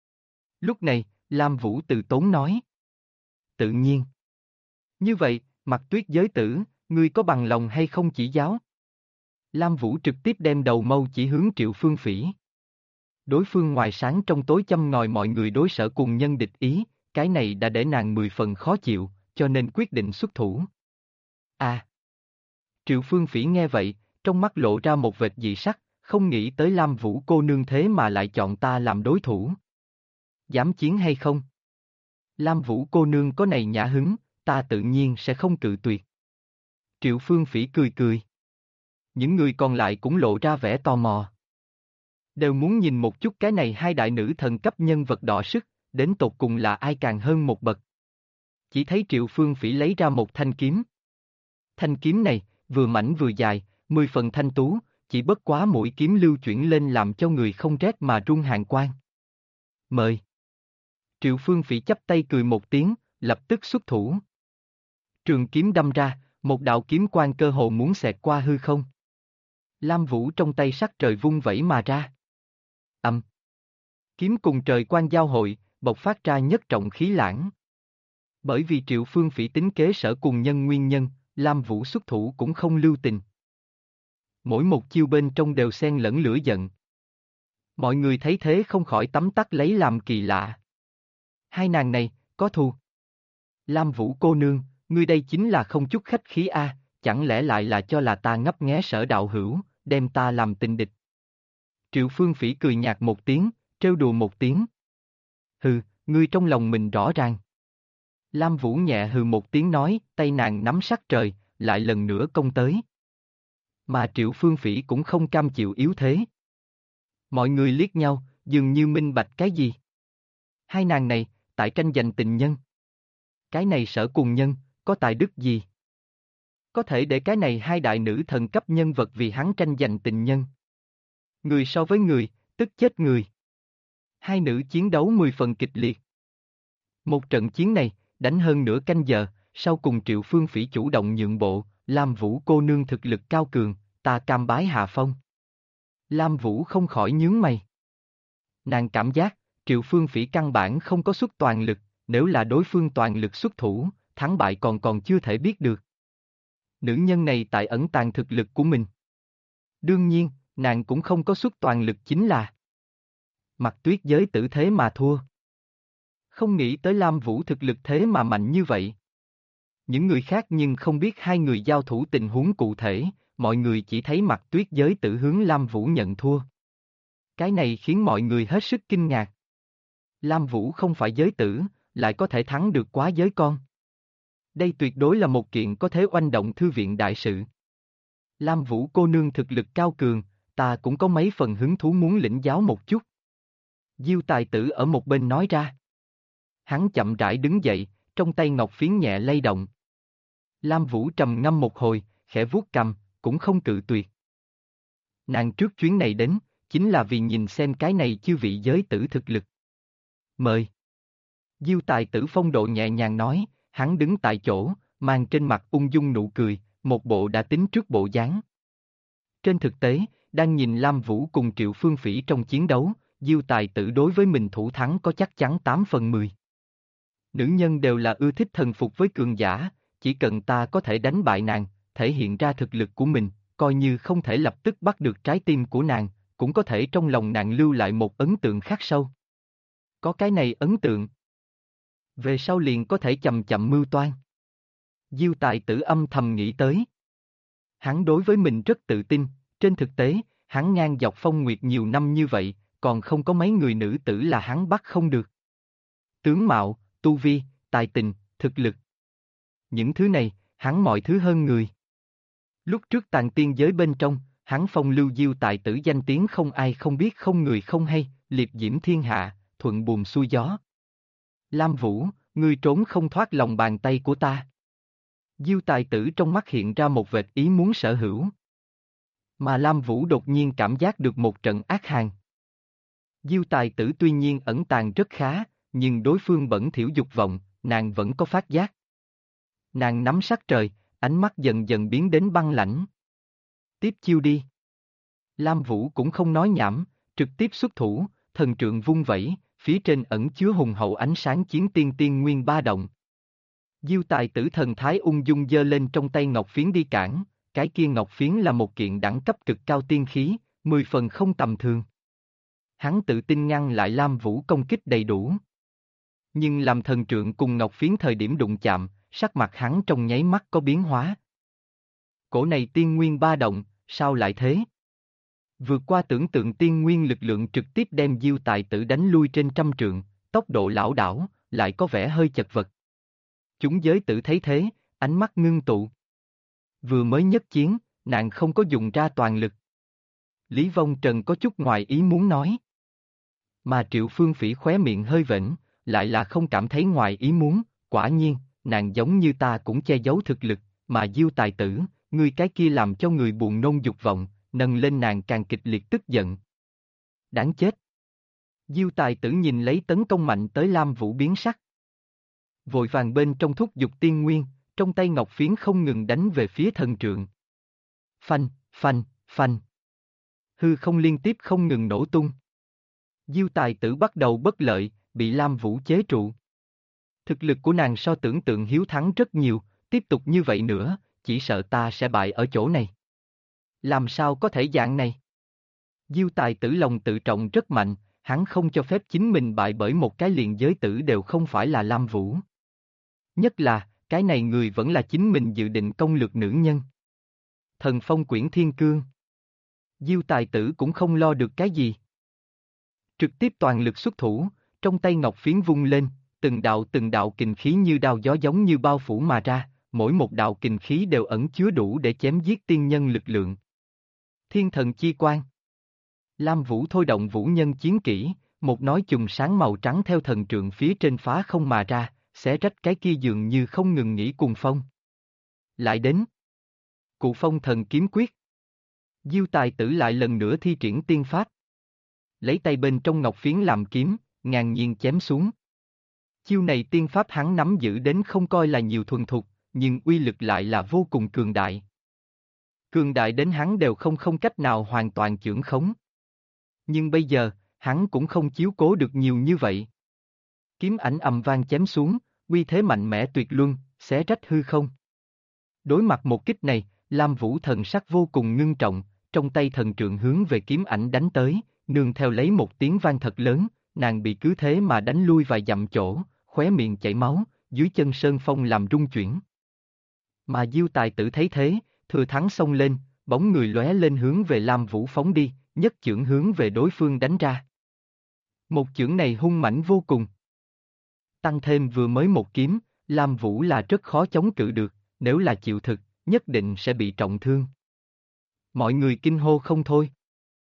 Lúc này, Lam Vũ từ tốn nói. Tự nhiên. Như vậy, Mặc Tuyết giới tử, ngươi có bằng lòng hay không chỉ giáo? Lam Vũ trực tiếp đem đầu mâu chỉ hướng Triệu Phương Phỉ. Đối phương ngoài sáng trong tối châm ngòi mọi người đối Sở Cùng Nhân địch ý, cái này đã để nàng 10 phần khó chịu, cho nên quyết định xuất thủ. À! Triệu Phương Phỉ nghe vậy, trong mắt lộ ra một vệt dị sắc, không nghĩ tới Lam Vũ cô nương thế mà lại chọn ta làm đối thủ. Dám chiến hay không? Lam Vũ cô nương có này nhã hứng, ta tự nhiên sẽ không cự tuyệt. Triệu Phương Phỉ cười cười. Những người còn lại cũng lộ ra vẻ tò mò. Đều muốn nhìn một chút cái này hai đại nữ thần cấp nhân vật đọ sức, đến tột cùng là ai càng hơn một bậc. Chỉ thấy Triệu Phương Phỉ lấy ra một thanh kiếm. Thanh kiếm này, vừa mảnh vừa dài, 10 phần thanh tú, chỉ bất quá mũi kiếm lưu chuyển lên làm cho người không rét mà run hàn quan. Mời. Triệu Phương Phỉ chắp tay cười một tiếng, lập tức xuất thủ. Trường kiếm đâm ra, một đạo kiếm quang cơ hồ muốn xẹt qua hư không. Lam Vũ trong tay sắc trời vung vẩy mà ra. Âm. Kiếm cùng trời quang giao hội, bộc phát ra nhất trọng khí lãng. Bởi vì Triệu Phương Phỉ tính kế Sở Cùng Nhân nguyên nhân, Lam Vũ xuất thủ cũng không lưu tình. Mỗi một chiêu bên trong đều xen lẫn lửa giận. Mọi người thấy thế không khỏi tấm tắc lấy làm kỳ lạ. Hai nàng này, có thù. Lam Vũ cô nương, ngươi đây chính là không chút khách khí a, chẳng lẽ lại là cho là ta ngấp nghé Sở đạo hữu, đem ta làm tình địch. Triệu Phương Phỉ cười nhạt một tiếng, trêu đùa một tiếng. Hừ, ngươi trong lòng mình rõ ràng. Lam Vũ nhẹ hừ một tiếng nói, tay nàng nắm sắc trời, lại lần nữa công tới. Mà Triệu Phương Phỉ cũng không cam chịu yếu thế. Mọi người liếc nhau, dường như minh bạch cái gì. Hai nàng này, tại tranh giành tình nhân. Cái này Sở Cùng Nhân, có tài đức gì? Có thể để cái này hai đại nữ thần cấp nhân vật vì hắn tranh giành tình nhân. Người so với người, tức chết người. Hai nữ chiến đấu 10 phần kịch liệt. Một trận chiến này, đánh hơn nửa canh giờ, sau cùng Triệu Phương Phỉ chủ động nhượng bộ, Lam Vũ cô nương thực lực cao cường, ta cam bái hạ phong. Lam Vũ không khỏi nhướng mày. Nàng cảm giác, Triệu Phương Phỉ căn bản không có xuất toàn lực, nếu là đối phương toàn lực xuất thủ, thắng bại còn chưa thể biết được. Nữ nhân này tại ẩn tàng thực lực của mình. Đương nhiên, nàng cũng không có xuất toàn lực chính là Mặc Tuyết giới tử thế mà thua. Không nghĩ tới Lam Vũ thực lực thế mà mạnh như vậy. Những người khác nhưng không biết hai người giao thủ tình huống cụ thể, mọi người chỉ thấy Mặc Tuyết giới tử hướng Lam Vũ nhận thua. Cái này khiến mọi người hết sức kinh ngạc. Lam Vũ không phải giới tử, lại có thể thắng được quá giới con. Đây tuyệt đối là một kiện có thể oanh động thư viện đại sự. Lam Vũ cô nương thực lực cao cường, ta cũng có mấy phần hứng thú muốn lĩnh giáo một chút. Diêu Tài Tử ở một bên nói ra. Hắn chậm rãi đứng dậy, trong tay ngọc phiến nhẹ lay động. Lam Vũ trầm ngâm một hồi, khẽ vuốt cằm, cũng không cự tuyệt. Nàng trước chuyến này đến, chính là vì nhìn xem cái này chư vị giới tử thực lực. Mời. Diêu Tài Tử phong độ nhẹ nhàng nói, hắn đứng tại chỗ, mang trên mặt ung dung nụ cười, một bộ đã tính trước bộ dáng. Trên thực tế, đang nhìn Lam Vũ cùng Triệu Phương Phỉ trong chiến đấu, Diêu Tài Tử đối với mình thủ thắng có chắc chắn 8 phần 10. Nữ nhân đều là ưa thích thần phục với cường giả, chỉ cần ta có thể đánh bại nàng, thể hiện ra thực lực của mình, coi như không thể lập tức bắt được trái tim của nàng, cũng có thể trong lòng nàng lưu lại một ấn tượng khắc sâu. Có cái này ấn tượng, về sau liền có thể chậm chậm mưu toan. Diêu Tài Tử âm thầm nghĩ tới. Hắn đối với mình rất tự tin, trên thực tế, hắn ngang dọc phong nguyệt nhiều năm như vậy, còn không có mấy người nữ tử là hắn bắt không được. Tướng mạo, tu vi, tài tình, thực lực. Những thứ này, hắn mọi thứ hơn người. Lúc trước tàn tiên giới bên trong, hắn phong lưu Diêu Tài Tử danh tiếng không ai không biết không người không hay, liệt diễm thiên hạ, thuận buồm xuôi gió. Lam Vũ, ngươi trốn không thoát lòng bàn tay của ta. Diêu Tài Tử trong mắt hiện ra một vệt ý muốn sở hữu. Mà Lam Vũ đột nhiên cảm giác được một trận ác hàn. Diêu Tài Tử tuy nhiên ẩn tàng rất khá, nhưng đối phương bẩn thỉu dục vọng, nàng vẫn có phát giác. Nàng nắm sắc trời, ánh mắt dần dần biến đến băng lãnh. Tiếp chiêu đi. Lam Vũ cũng không nói nhảm, trực tiếp xuất thủ, thần trượng vung vẩy, phía trên ẩn chứa hùng hậu ánh sáng chiến tiên nguyên ba động. Diêu Tài Tử thần thái ung dung giơ lên trong tay ngọc phiến đi cản, cái kia ngọc phiến là một kiện đẳng cấp cực cao tiên khí, 10 phần không tầm thường. Hắn tự tin ngăn lại Lam Vũ công kích đầy đủ. Nhưng làm thần trượng cùng ngọc phiến thời điểm đụng chạm, sắc mặt hắn trong nháy mắt có biến hóa. Cổ này tiên nguyên ba động, sao lại thế? Vượt qua tưởng tượng tiên nguyên lực lượng trực tiếp đem Diêu Tài Tử đánh lui trên trăm trượng, tốc độ lảo đảo, lại có vẻ hơi chật vật. Chúng giới tử thấy thế, ánh mắt ngưng tụ. Vừa mới nhất chiến, nàng không có dùng ra toàn lực. Lý Vong Trần có chút ngoài ý muốn nói. Mà Triệu Phương Phỉ khóe miệng hơi vểnh, lại là không cảm thấy ngoài ý muốn, quả nhiên, nàng giống như ta cũng che giấu thực lực, mà Diêu Tài Tử, ngươi cái kia làm cho người buồn nôn dục vọng, nâng lên nàng càng kịch liệt tức giận. Đáng chết! Diêu Tài Tử nhìn lấy tấn công mạnh tới Lam Vũ biến sắc. Vội vàng bên trong thúc dục tiên nguyên, trong tay ngọc phiến không ngừng đánh về phía thần trượng. Phanh, phanh, phanh. Hư không liên tiếp không ngừng nổ tung. Diêu Tài Tử bắt đầu bất lợi, bị Lam Vũ chế trụ. Thực lực của nàng so tưởng tượng hiếu thắng rất nhiều, tiếp tục như vậy nữa, chỉ sợ ta sẽ bại ở chỗ này. Làm sao có thể dạng này? Diêu Tài Tử lòng tự trọng rất mạnh, hắn không cho phép chính mình bại bởi một cái liền giới tử đều không phải là Lam Vũ. Nhất là, cái này người vẫn là chính mình dự định công lược nữ nhân. Thần phong quyển thiên cương. Diêu Tài Tử cũng không lo được cái gì. Trực tiếp toàn lực xuất thủ, trong tay ngọc phiến vung lên, từng đạo kình khí như đao gió giống như bao phủ mà ra, mỗi một đạo kình khí đều ẩn chứa đủ để chém giết tiên nhân lực lượng. Thiên thần chi quan. Lam Vũ thôi động vũ nhân chiến kỹ, một nói chùm sáng màu trắng theo thần trượng phía trên phá không mà ra, xé rách cái kia dường như không ngừng nghỉ cuồng phong. Lại đến. Cụ phong thần kiếm quyết. Diêu Tài Tử lại lần nữa thi triển tiên pháp. Lấy tay bên trong ngọc phiến làm kiếm, ngang nhiên chém xuống. Chiêu này tiên pháp hắn nắm giữ đến không coi là nhiều thuần thục, nhưng uy lực lại là vô cùng cường đại. Cường đại đến hắn đều không cách nào hoàn toàn chưởng khống. Nhưng bây giờ, hắn cũng không chiếu cố được nhiều như vậy. Kiếm ảnh ầm vang chém xuống, uy thế mạnh mẽ tuyệt luân, xé rách hư không. Đối mặt một kích này, Lam Vũ thần sắc vô cùng ngưng trọng, trong tay thần trượng hướng về kiếm ảnh đánh tới, nương theo lấy một tiếng vang thật lớn, nàng bị cứ thế mà đánh lui vài dặm chỗ, khóe miệng chảy máu, dưới chân sơn phong làm rung chuyển. Mà Diêu Tài Tử thấy thế, thừa thắng xông lên, bóng người lóe lên hướng về Lam Vũ phóng đi, nhất chưởng hướng về đối phương đánh ra. Một chưởng này hung mãnh vô cùng. Tăng thêm vừa mới một kiếm, Lam Vũ là rất khó chống cự được, nếu là chịu thực, nhất định sẽ bị trọng thương. Mọi người kinh hô không thôi.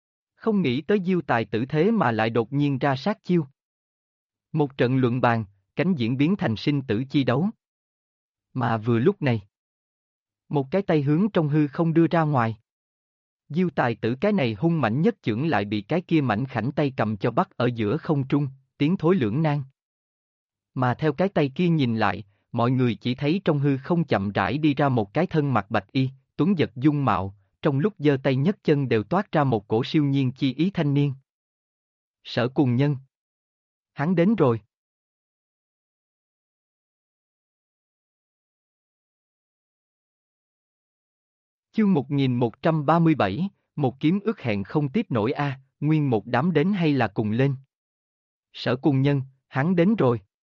Không nghĩ tới Diêu Tài Tử thế mà lại đột nhiên ra sát chiêu. Một trận luận bàn, cánh diễn biến thành sinh tử chi đấu. Mà vừa lúc này, một cái tay hướng trong hư không đưa ra ngoài. Diêu Tài Tử cái này hung mãnh nhất chưởng lại bị cái kia mảnh khảnh tay cầm cho bắt ở giữa không trung, tiến thối lưỡng nan. Mà theo cái tay kia nhìn lại, mọi người chỉ thấy trong hư không chậm rãi đi ra một cái thân mặc bạch y, tuấn giật dung mạo, trong lúc giơ tay nhấc chân đều toát ra một cổ siêu nhiên chi ý thanh niên. Sở Cùng Nhân. Hắn đến rồi. Chương 1137, một kiếm ước hẹn không tiếp nổi a, nguyên một đám đến hay là cùng lên. Sở Cùng Nhân, hắn đến rồi.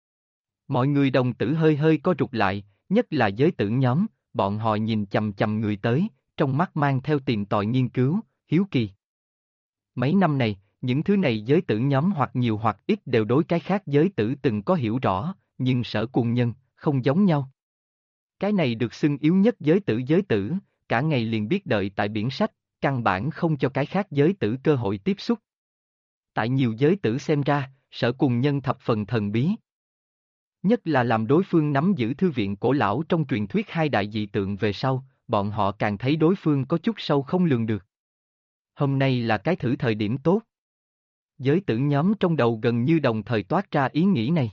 Mọi người đồng tử hơi hơi co rụt lại, nhất là giới tử nhóm, bọn họ nhìn chằm chằm người tới, trong mắt mang theo tìm tòi nghiên cứu, hiếu kỳ. Mấy năm này, những thứ này giới tử nhóm hoặc nhiều hoặc ít đều đối cái khác giới tử từng có hiểu rõ, nhưng Sở Cùng Nhân, không giống nhau. Cái này được xưng yếu nhất giới tử, cả ngày liền biết đợi tại biển sách, căn bản không cho cái khác giới tử cơ hội tiếp xúc. Tại nhiều giới tử xem ra, Sở Cùng Nhân thập phần thần bí. Nhất là làm đối phương nắm giữ thư viện cổ lão trong truyền thuyết hai đại dị tượng về sau, bọn họ càng thấy đối phương có chút sâu không lường được. Hôm nay là cái thử thời điểm tốt. Giới tử nhóm trong đầu gần như đồng thời toát ra ý nghĩ này.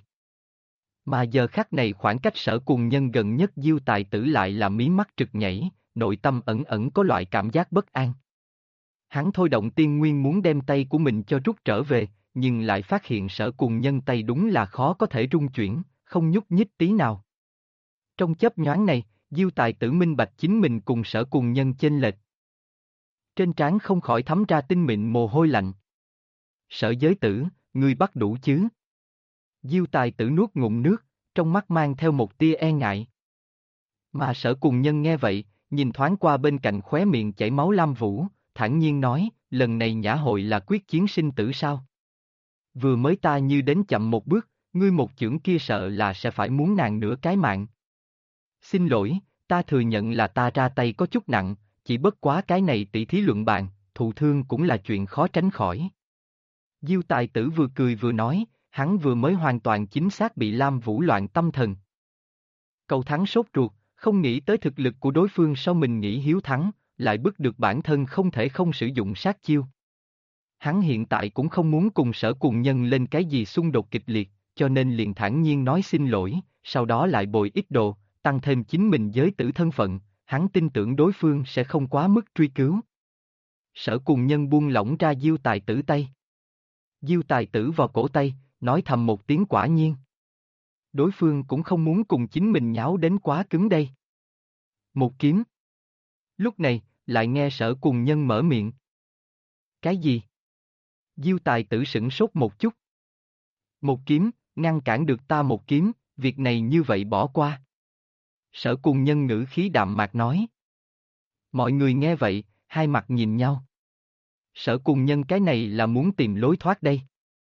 Mà giờ khắc này khoảng cách Sở Cùng Nhân gần nhất Diêu Tài Tử lại là mí mắt trực nhảy, nội tâm ẩn ẩn có loại cảm giác bất an. Hắn thôi động tiên nguyên muốn đem tay của mình cho rút trở về, nhưng lại phát hiện Sở Cùng Nhân tay đúng là khó có thể rung chuyển, không nhúc nhích tí nào. Trong chớp nhoáng này, Diêu Tài Tử minh bạch chính mình cùng Sở Cùng Nhân chênh lệch. Trên trán không khỏi thấm ra tinh mịn mồ hôi lạnh. Sở giới tử, ngươi bắt đủ chứ? Diêu Tài Tử nuốt ngụm nước, trong mắt mang theo một tia e ngại. Mà Sở Cùng Nhân nghe vậy, nhìn thoáng qua bên cạnh khóe miệng chảy máu Lam Vũ, thản nhiên nói, lần này nhã hội là quyết chiến sinh tử sao? Vừa mới ta như đến chậm một bước, ngươi một chưởng kia sợ là sẽ phải muốn nàng nửa cái mạng. Xin lỗi, ta thừa nhận là ta ra tay có chút nặng, chỉ bất quá cái này tỷ thí luận bàn, thụ thương cũng là chuyện khó tránh khỏi. Diêu Tài Tử vừa cười vừa nói, hắn vừa mới hoàn toàn chính xác bị Lam Vũ loạn tâm thần. Cầu thắng sốt ruột, không nghĩ tới thực lực của đối phương sau mình nghĩ hiếu thắng, lại bức được bản thân không thể không sử dụng sát chiêu. Hắn hiện tại cũng không muốn cùng Sở Cùng Nhân lên cái gì xung đột kịch liệt, cho nên liền thản nhiên nói xin lỗi, sau đó lại bồi ít đồ, tăng thêm chính mình giới tử thân phận, hắn tin tưởng đối phương sẽ không quá mức truy cứu. Sở Cùng Nhân buông lỏng ra Diêu Tài Tử tay. Diêu Tài Tử vào cổ tay, nói thầm một tiếng quả nhiên. Đối phương cũng không muốn cùng chính mình nháo đến quá cứng đây. Một kiếm. Lúc này, lại nghe Sở Cùng Nhân mở miệng. Cái gì? Diêu Tài Tử sửng sốt một chút. Một kiếm, ngăn cản được ta một kiếm, việc này như vậy bỏ qua. Sở Cùng Nhân ngữ khí đạm mạc nói. Mọi người nghe vậy, hai mặt nhìn nhau. Sở Cùng Nhân cái này là muốn tìm lối thoát đây.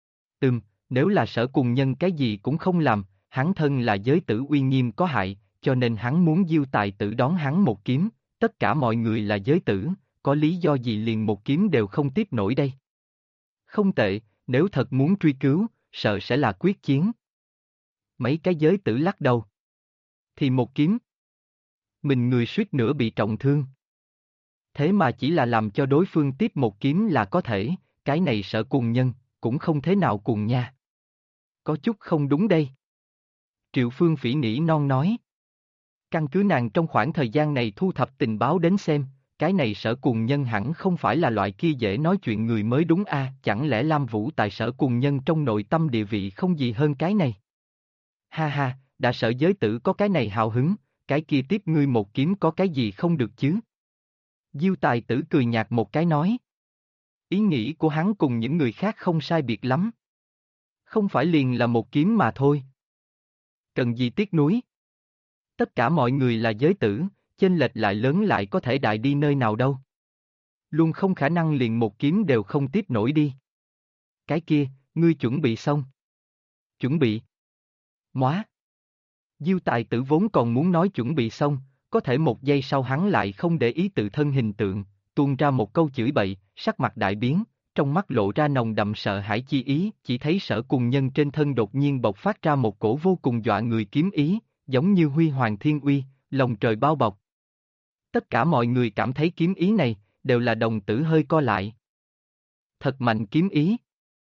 Nếu là Sở Cùng Nhân cái gì cũng không làm, hắn thân là giới tử uy nghiêm có hại, cho nên hắn muốn Diêu Tài Tử đón hắn một kiếm, tất cả mọi người là giới tử, có lý do gì liền một kiếm đều không tiếp nổi đây. Không tệ, nếu thật muốn truy cứu, sợ sẽ là quyết chiến. Mấy cái giới tử lắc đầu. Thì một kiếm. Mình người suýt nữa bị trọng thương. Thế mà chỉ là làm cho đối phương tiếp một kiếm là có thể, cái này Sở Cùng Nhân, cũng không thế nào cùng nha. Có chút không đúng đây. Triệu Phương Phỉ nỉ non nói. Căn cứ nàng trong khoảng thời gian này thu thập tình báo đến xem, cái này Sở Cùng Nhân hẳn không phải là loại kia dễ nói chuyện người mới đúng a, chẳng lẽ Lam Vũ tại Sở Cùng Nhân trong nội tâm địa vị không gì hơn cái này. Ha ha, đã Sở giới tử có cái này hào hứng, cái kia tiếp ngươi một kiếm có cái gì không được chứ? Diêu Tài Tử cười nhạt một cái nói. Ý nghĩ của hắn cùng những người khác không sai biệt lắm. Không phải liền là một kiếm mà thôi. Cần gì tiếc nuối? Tất cả mọi người là giới tử, chênh lệch lại lớn lại có thể đại đi nơi nào đâu. Luôn không khả năng liền một kiếm đều không tiếp nổi đi. Cái kia, ngươi chuẩn bị xong. Chuẩn bị. Móa. Diêu Tài Tử vốn còn muốn nói chuẩn bị xong, có thể một giây sau hắn lại không để ý tự thân hình tượng, tuôn ra một câu chửi bậy, sắc mặt đại biến, trong mắt lộ ra nồng đậm sợ hãi chi ý, chỉ thấy Sở Cùng Nhân trên thân đột nhiên bộc phát ra một cổ vô cùng dọa người kiếm ý, giống như huy hoàng thiên uy, lồng trời bao bọc. Tất cả mọi người cảm thấy kiếm ý này, đều là đồng tử hơi co lại. Thật mạnh kiếm ý.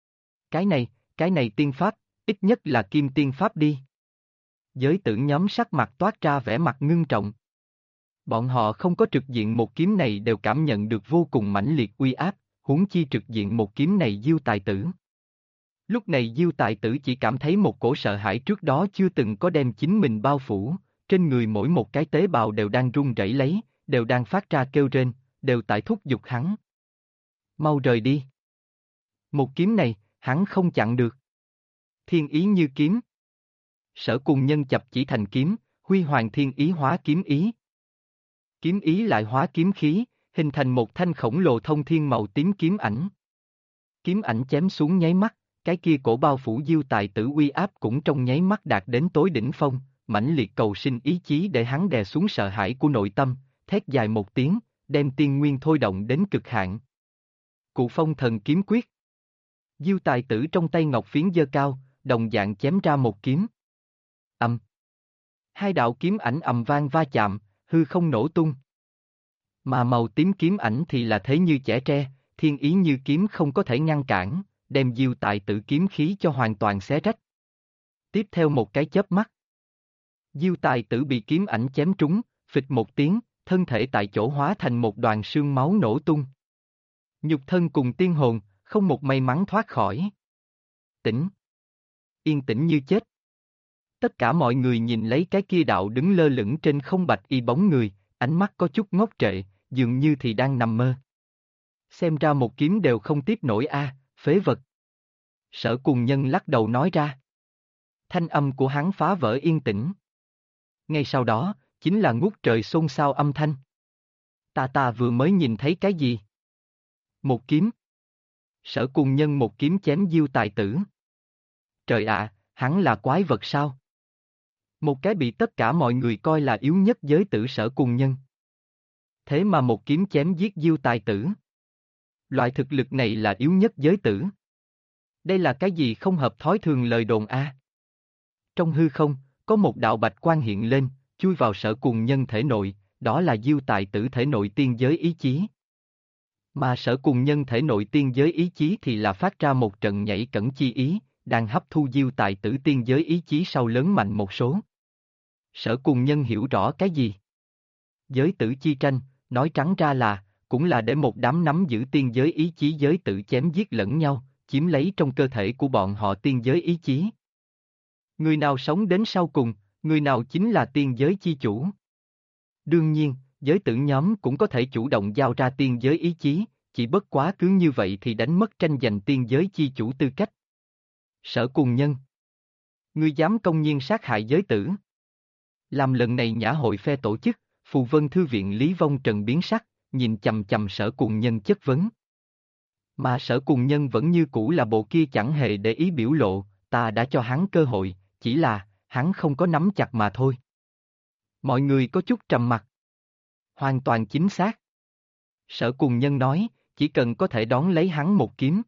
Cái này tiên pháp, ít nhất là kim tiên pháp đi. Giới tử nhóm sắc mặt toát ra vẻ mặt ngưng trọng. Bọn họ không có trực diện một kiếm này đều cảm nhận được vô cùng mãnh liệt uy áp, huống chi trực diện một kiếm này Diêu Tài Tử. Lúc này Diêu Tài Tử chỉ cảm thấy một cổ sợ hãi trước đó chưa từng có đem chính mình bao phủ, trên người mỗi một cái tế bào đều đang run rẩy lấy, đều đang phát ra kêu rên, đều tại thúc giục hắn. Mau rời đi. Một kiếm này, hắn không chặn được. Thiên ý như kiếm. Sở Cùng Nhân chập chỉ thành kiếm, huy hoàng thiên ý hóa kiếm ý. Kiếm ý lại hóa kiếm khí, hình thành một thanh khổng lồ thông thiên màu tím kiếm ảnh. Kiếm ảnh chém xuống nháy mắt, cái kia cổ bao phủ Diêu Tài Tử uy áp cũng trong nháy mắt đạt đến tối đỉnh phong, mãnh liệt cầu sinh ý chí để hắn đè xuống sợ hãi của nội tâm, thét dài một tiếng, đem tiên nguyên thôi động đến cực hạn. Cụ Phong Thần Kiếm Quyết. Diêu Tài Tử trong tay ngọc phiến giơ cao, đồng dạng chém ra một kiếm. Âm. Hai đạo kiếm ảnh ầm vang va chạm, hư không nổ tung. Mà màu tím kiếm ảnh thì là thế như chẻ tre, thiên ý như kiếm không có thể ngăn cản, đem Diêu Tài Tử kiếm khí cho hoàn toàn xé rách. Tiếp theo một cái chớp mắt. Diêu Tài Tử bị kiếm ảnh chém trúng, phịch một tiếng, thân thể tại chỗ hóa thành một đoàn sương máu nổ tung. Nhục thân cùng tiên hồn, không một may mắn thoát khỏi. Tĩnh. Yên tĩnh như chết. Tất cả mọi người nhìn lấy cái kia đạo đứng lơ lửng trên không bạch y bóng người, ánh mắt có chút ngốc trệ, dường như thì đang nằm mơ. Xem ra một kiếm đều không tiếp nổi a, phế vật. Sở Cùng Nhân lắc đầu nói ra. Thanh âm của hắn phá vỡ yên tĩnh. Ngay sau đó, chính là ngút trời xôn xao âm thanh. Ta vừa mới nhìn thấy cái gì? Một kiếm. Sở Cùng Nhân một kiếm chém Diêu Tài Tử. Trời ạ, hắn là quái vật sao? Một cái bị tất cả mọi người coi là yếu nhất giới tử Sở Cùng Nhân. Thế mà một kiếm chém giết Diêu Tài Tử. Loại thực lực này là yếu nhất giới tử. Đây là cái gì không hợp thói thường lời đồn a? Trong hư không, có một đạo bạch quang hiện lên, chui vào Sở Cùng Nhân thể nội, đó là Diêu Tài Tử thể nội tiên giới ý chí. Mà Sở Cùng Nhân thể nội tiên giới ý chí thì là phát ra một trận nhảy cẩn chi ý, đang hấp thu Diêu Tài Tử tiên giới ý chí sau lớn mạnh một số. Sở Cùng Nhân hiểu rõ cái gì? Giới tử chi tranh, nói trắng ra là, cũng là để một đám nắm giữ tiên giới ý chí giới tử chém giết lẫn nhau, chiếm lấy trong cơ thể của bọn họ tiên giới ý chí. Người nào sống đến sau cùng, người nào chính là tiên giới chi chủ. Đương nhiên, giới tử nhóm cũng có thể chủ động giao ra tiên giới ý chí, chỉ bất quá cứ như vậy thì đánh mất tranh giành tiên giới chi chủ tư cách. Sở Cùng Nhân. Ngươi dám công nhiên sát hại giới tử. Làm lần này nhã hội phe tổ chức, Phù Vân Thư viện Lý Vong Trần biến sắc, nhìn chầm chầm Sở Cùng Nhân chất vấn. Mà Sở Cùng Nhân vẫn như cũ là bộ kia chẳng hề để ý biểu lộ, ta đã cho hắn cơ hội, chỉ là, hắn không có nắm chặt mà thôi. Mọi người có chút trầm mặc. Hoàn toàn chính xác. Sở Cùng Nhân nói, chỉ cần có thể đón lấy hắn một kiếm.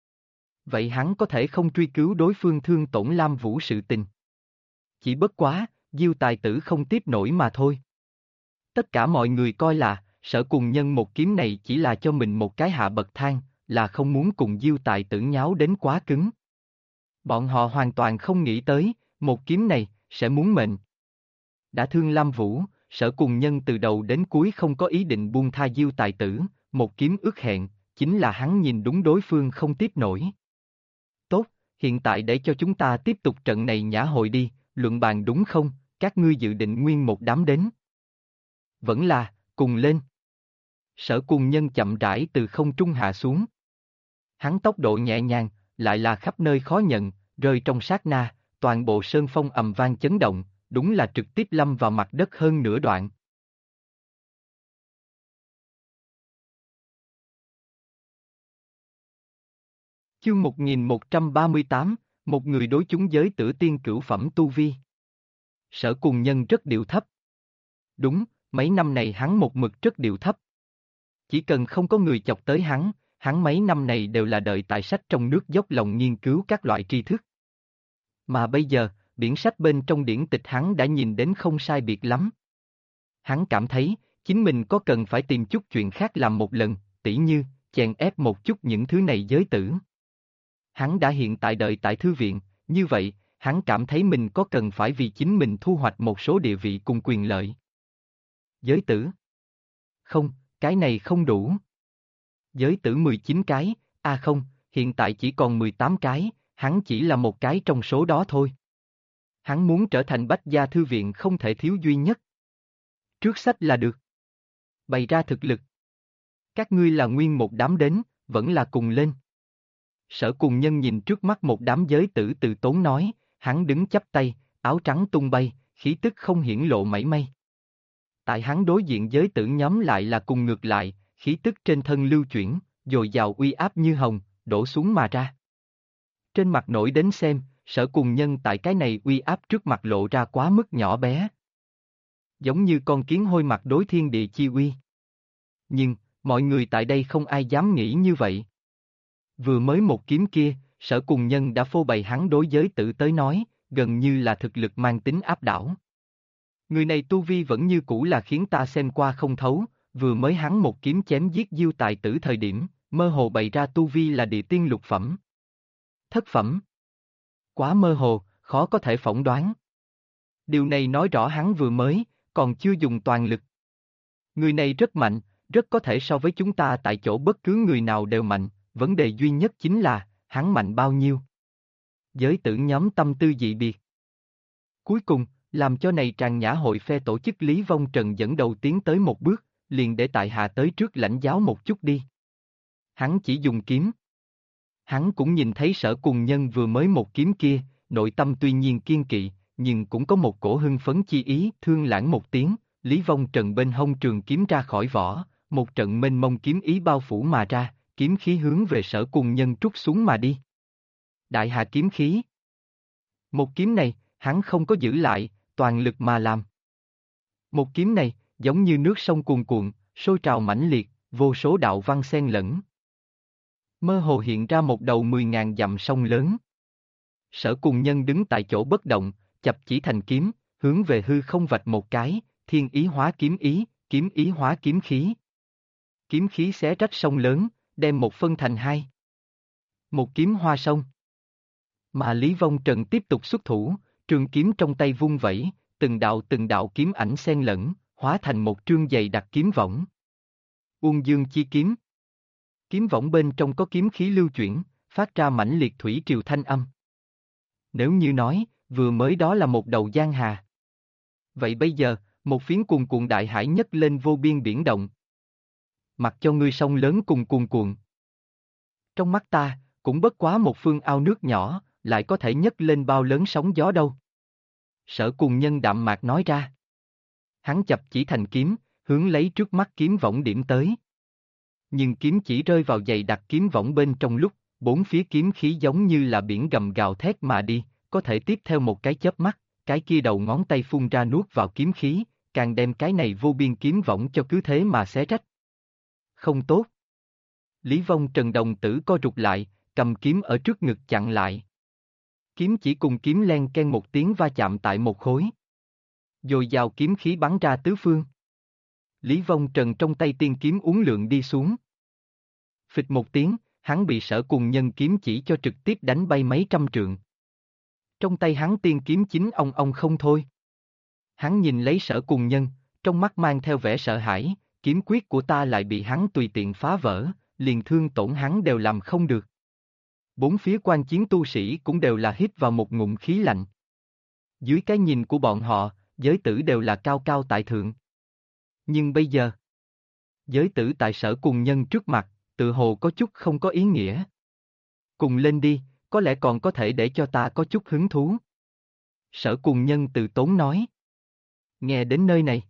Vậy hắn có thể không truy cứu đối phương thương tổn Lam Vũ sự tình. Chỉ bất quá, Diêu Tài Tử không tiếp nổi mà thôi. Tất cả mọi người coi là, Sở Cùng Nhân một kiếm này chỉ là cho mình một cái hạ bậc thang, là không muốn cùng Diêu Tài Tử nháo đến quá cứng. Bọn họ hoàn toàn không nghĩ tới, một kiếm này, sẽ muốn mệnh. Đã thương Lam Vũ, Sở Cùng Nhân từ đầu đến cuối không có ý định buông tha Diêu Tài Tử, một kiếm ước hẹn, chính là hắn nhìn đúng đối phương không tiếp nổi. Tốt, hiện tại để cho chúng ta tiếp tục trận này nhã hội đi, luận bàn đúng không, các ngươi dự định nguyên một đám đến. Vẫn là, cùng lên. Sở Cùng Nhân chậm rãi từ không trung hạ xuống. Hắn tốc độ nhẹ nhàng, lại là khắp nơi khó nhận, rơi trong sát na, toàn bộ sơn phong ầm vang chấn động, đúng là trực tiếp lâm vào mặt đất hơn nửa đoạn. Chương 1138, một người đối chúng giới tử tiên cửu phẩm tu vi. Sở Cùng Nhân rất điệu thấp. Đúng, mấy năm này hắn một mực rất điệu thấp. Chỉ cần không có người chọc tới hắn, hắn mấy năm này đều là đợi tại sách trong nước dốc lòng nghiên cứu các loại tri thức. Mà bây giờ, biển sách bên trong điển tịch hắn đã nhìn đến không sai biệt lắm. Hắn cảm thấy, chính mình có cần phải tìm chút chuyện khác làm một lần, tỉ như, chèn ép một chút những thứ này giới tử. Hắn đã hiện tại đợi tại thư viện, như vậy, hắn cảm thấy mình có cần phải vì chính mình thu hoạch một số địa vị cùng quyền lợi. Giới tử? Không, cái này không đủ. Giới tử 19 cái, không, hiện tại chỉ còn 18 cái, hắn chỉ là một cái trong số đó thôi. Hắn muốn trở thành bách gia thư viện không thể thiếu duy nhất. Trước sách là được. Bày ra thực lực. Các ngươi là nguyên một đám đến, vẫn là cùng lên. Sở Cùng Nhân nhìn trước mắt một đám giới tử từ tốn nói, hắn đứng chắp tay, áo trắng tung bay, khí tức không hiển lộ mảy may. Tại hắn đối diện giới tử nhóm lại là cùng ngược lại, khí tức trên thân lưu chuyển, dồi dào uy áp như hồng, đổ xuống mà ra. Trên mặt nổi đến xem, Sở Cùng Nhân tại cái này uy áp trước mặt lộ ra quá mức nhỏ bé. Giống như con kiến hôi mặt đối thiên địa chi uy. Nhưng, mọi người tại đây không ai dám nghĩ như vậy. Vừa mới một kiếm kia, Sở Cùng Nhân đã phô bày hắn đối giới tử tới nói, gần như là thực lực mang tính áp đảo. Người này tu vi vẫn như cũ là khiến ta xem qua không thấu, vừa mới hắn một kiếm chém giết Diêu Tài Tử thời điểm, mơ hồ bày ra tu vi là địa tiên lục phẩm. Thất phẩm. Quá mơ hồ, khó có thể phỏng đoán. Điều này nói rõ hắn vừa mới, còn chưa dùng toàn lực. Người này rất mạnh, rất có thể so với chúng ta tại chỗ bất cứ người nào đều mạnh, vấn đề duy nhất chính là, hắn mạnh bao nhiêu. Giới tử nhóm tâm tư dị biệt. Cuối cùng, làm cho này Tràng Nhã hội phe tổ chức Lý Vong Trần dẫn đầu tiến tới một bước, liền để tại hạ tới trước lãnh giáo một chút đi. Hắn chỉ dùng kiếm. Hắn cũng nhìn thấy Sở Cùng Nhân vừa mới một kiếm kia, nội tâm tuy nhiên kiên kỵ, nhưng cũng có một cổ hưng phấn chi ý, thương lãng một tiếng, Lý Vong Trần bên hông trường kiếm ra khỏi vỏ, một trận mênh mông kiếm ý bao phủ mà ra, kiếm khí hướng về Sở Cùng Nhân trút xuống mà đi. Đại hạ kiếm khí. Một kiếm này, hắn không có giữ lại, toàn lực mà làm. Một kiếm này, giống như nước sông cuồn cuộn, sôi trào mãnh liệt, vô số đạo văn xen lẫn. Mơ hồ hiện ra một đầu 10.000 dặm sông lớn. Sở Cùng Nhân đứng tại chỗ bất động, chập chỉ thành kiếm, hướng về hư không vạch một cái, thiên ý hóa kiếm ý hóa kiếm khí. Kiếm khí xé rách sông lớn, đem một phân thành hai. Một kiếm hoa sông. Mà Lý Vong Trần tiếp tục xuất thủ, trường kiếm trong tay vung vẩy, từng đạo kiếm ảnh xen lẫn, hóa thành một trương dày đặc kiếm võng. Uông Dương chi kiếm. Kiếm võng bên trong có kiếm khí lưu chuyển, phát ra mãnh liệt thủy triều thanh âm. Nếu như nói, vừa mới đó là một đầu giang hà. Vậy bây giờ, một phiến cuồn cuộn đại hải nhấc lên vô biên biển động. Mặc cho ngươi sông lớn cùng cuồn cuộn. Trong mắt ta, cũng bất quá một phương ao nước nhỏ, lại có thể nhấc lên bao lớn sóng gió đâu. Sở Cùng Nhân đạm mạc nói ra. Hắn chập chỉ thành kiếm, hướng lấy trước mắt kiếm võng điểm tới. Nhưng kiếm chỉ rơi vào dày đặc kiếm võng bên trong lúc, bốn phía kiếm khí giống như là biển gầm gào thét mà đi, có thể tiếp theo một cái chớp mắt, cái kia đầu ngón tay phun ra nuốt vào kiếm khí, càng đem cái này vô biên kiếm võng cho cứ thế mà xé rách. Không tốt. Lý Vong Trần đồng tử co rụt lại, cầm kiếm ở trước ngực chặn lại. Kiếm chỉ cùng kiếm len ken một tiếng va chạm tại một khối. Dồi dào kiếm khí bắn ra tứ phương. Lý Vong Trần trong tay tiên kiếm uốn lượn đi xuống. Phịch một tiếng, hắn bị Sở Cùng Nhân kiếm chỉ cho trực tiếp đánh bay mấy trăm trượng. Trong tay hắn tiên kiếm chính ong ong không thôi. Hắn nhìn lấy Sở Cùng Nhân, trong mắt mang theo vẻ sợ hãi, kiếm quyết của ta lại bị hắn tùy tiện phá vỡ, liền thương tổn hắn đều làm không được. Bốn phía quan chiến tu sĩ cũng đều là hít vào một ngụm khí lạnh. Dưới cái nhìn của bọn họ, giới tử đều là cao cao tại thượng. Nhưng bây giờ, giới tử tại Sở Cùng Nhân trước mặt, tự hồ có chút không có ý nghĩa. Cùng lên đi, có lẽ còn có thể để cho ta có chút hứng thú. Sở Cùng Nhân từ tốn nói. Nghe đến nơi này.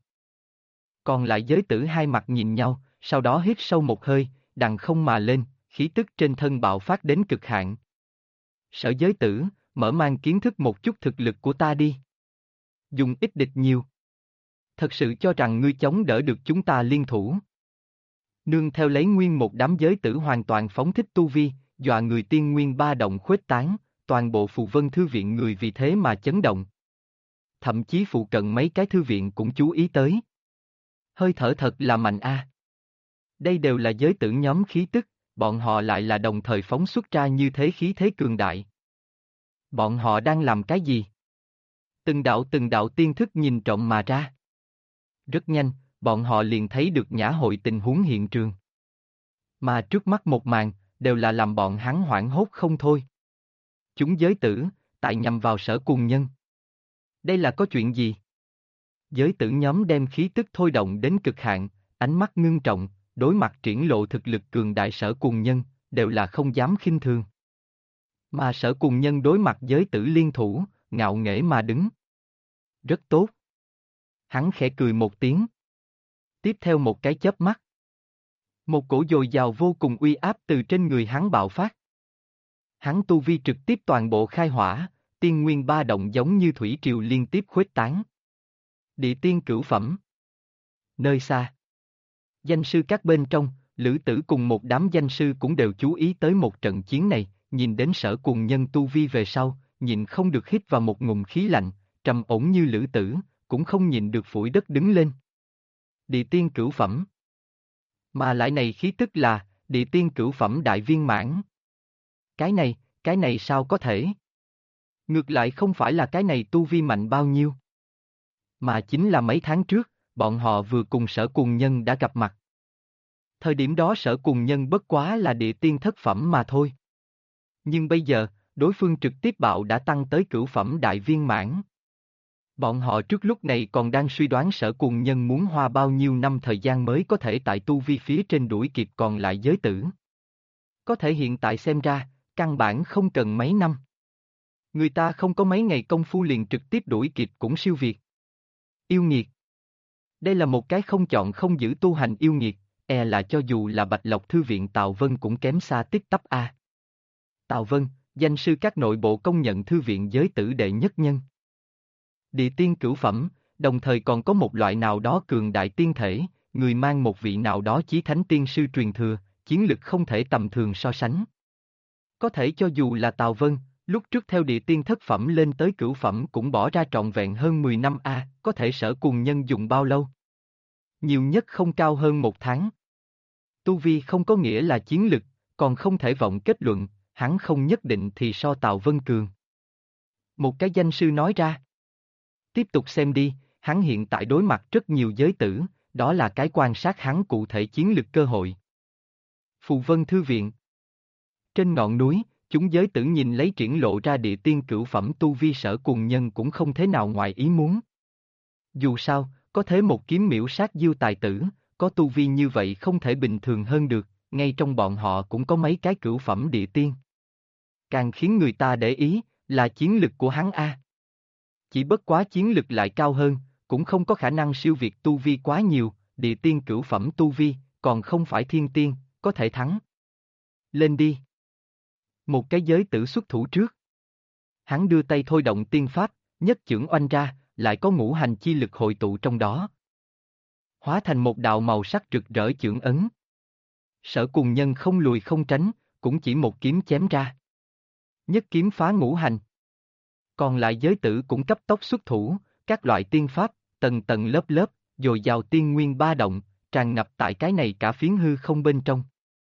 Còn lại giới tử hai mặt nhìn nhau, sau đó hít sâu một hơi, đằng không mà lên, khí tức trên thân bạo phát đến cực hạn. Sở giới tử, mở mang kiến thức một chút thực lực của ta đi. Dùng ít địch nhiều. Thật sự cho rằng ngươi chống đỡ được chúng ta liên thủ. Nương theo lấy nguyên một đám giới tử hoàn toàn phóng thích tu vi, dọa người tiên nguyên ba động khuếch tán, toàn bộ phù vân thư viện người vì thế mà chấn động. Thậm chí phụ cận mấy cái thư viện cũng chú ý tới. Hơi thở thật là mạnh a. Đây đều là giới tử nhóm khí tức, bọn họ lại là đồng thời phóng xuất ra như thế khí thế cường đại. Bọn họ đang làm cái gì? Từng đạo tiên thức nhìn trộm mà ra. Rất nhanh, bọn họ liền thấy được nhã hội tình huống hiện trường. Mà trước mắt một màn, đều là làm bọn hắn hoảng hốt không thôi. Chúng giới tử, tại nhằm vào Sở Cùng Nhân. Đây là có chuyện gì? Giới tử nhóm đem khí tức thôi động đến cực hạn, ánh mắt ngưng trọng, đối mặt triển lộ thực lực cường đại Sở Cùng Nhân, đều là không dám khinh thường. Mà Sở Cùng Nhân đối mặt giới tử liên thủ, ngạo nghễ mà đứng. Rất tốt. Hắn khẽ cười một tiếng. Tiếp theo một cái chớp mắt. Một cổ dồi dào vô cùng uy áp từ trên người hắn bạo phát. Hắn tu vi trực tiếp toàn bộ khai hỏa, tiên nguyên ba động giống như thủy triều liên tiếp khuếch tán. Địa tiên cửu phẩm. Nơi xa. Danh sư các bên trong, Lữ Tử cùng một đám danh sư cũng đều chú ý tới một trận chiến này, nhìn đến Sở Cùng Nhân tu vi về sau, nhịn không được hít vào một ngụm khí lạnh, trầm ổn như Lữ Tử, cũng không nhịn được phủi đất đứng lên. Địa tiên cửu phẩm. Mà lại này khí tức là, địa tiên cửu phẩm đại viên mãn. Cái này sao có thể? Ngược lại không phải là cái này tu vi mạnh bao nhiêu. Mà chính là mấy tháng trước, bọn họ vừa cùng Sở Cùng Nhân đã gặp mặt. Thời điểm đó Sở Cùng Nhân bất quá là địa tiên thất phẩm mà thôi. Nhưng bây giờ, đối phương trực tiếp bạo đã tăng tới cửu phẩm đại viên mãn. Bọn họ trước lúc này còn đang suy đoán Sở Cùng Nhân muốn hoa bao nhiêu năm thời gian mới có thể tại tu vi phía trên đuổi kịp còn lại giới tử. Có thể hiện tại xem ra, căn bản không cần mấy năm. Người ta không có mấy ngày công phu liền trực tiếp đuổi kịp cũng siêu việt. Yêu nghiệt. Đây là một cái không chọn không giữ tu hành yêu nghiệt, là cho dù là Bạch Lộc Thư viện Tào Vân cũng kém xa tích tắp a. Tào Vân, danh sư các nội bộ công nhận thư viện giới tử đệ nhất nhân. Địa tiên cửu phẩm, đồng thời còn có một loại nào đó cường đại tiên thể, người mang một vị nào đó chí thánh tiên sư truyền thừa, chiến lực không thể tầm thường so sánh. Có thể cho dù là Tào Vân, lúc trước theo địa tiên thất phẩm lên tới cửu phẩm cũng bỏ ra trọn vẹn hơn 10 năm a, có thể Sở Cùng Nhân dùng bao lâu? Nhiều nhất không cao hơn 1 tháng. Tu vi không có nghĩa là chiến lực, còn không thể vọng kết luận, hắn không nhất định thì so Tào Vân cường. Một cái danh sư nói ra. Tiếp tục xem đi, hắn hiện tại đối mặt rất nhiều giới tử, đó là cái quan sát hắn cụ thể chiến lực cơ hội. Phù Vân Thư viện. Trên ngọn núi, chúng giới tử nhìn lấy triển lộ ra địa tiên cửu phẩm tu vi Sở Cùng Nhân cũng không thế nào ngoài ý muốn. Dù sao, có thế một kiếm miễu sát diêu tài tử, có tu vi như vậy không thể bình thường hơn được, ngay trong bọn họ cũng có mấy cái cửu phẩm địa tiên. Càng khiến người ta để ý, là chiến lực của hắn a. Chỉ bất quá chiến lực lại cao hơn, cũng không có khả năng siêu việt tu vi quá nhiều, địa tiên cửu phẩm tu vi, còn không phải thiên tiên, có thể thắng. Lên đi. Một cái giới tử xuất thủ trước. Hắn đưa tay thôi động tiên pháp, nhất chưởng oanh ra, lại có ngũ hành chi lực hội tụ trong đó. Hóa thành một đạo màu sắc rực rỡ chưởng ấn. Sở Cùng Nhân không lùi không tránh, cũng chỉ một kiếm chém ra. Nhất kiếm phá ngũ hành. Còn lại giới tử cũng cấp tốc xuất thủ, các loại tiên pháp, tầng tầng lớp lớp, dồi dào tiên nguyên ba động, tràn ngập tại cái này cả phiến hư không bên trong.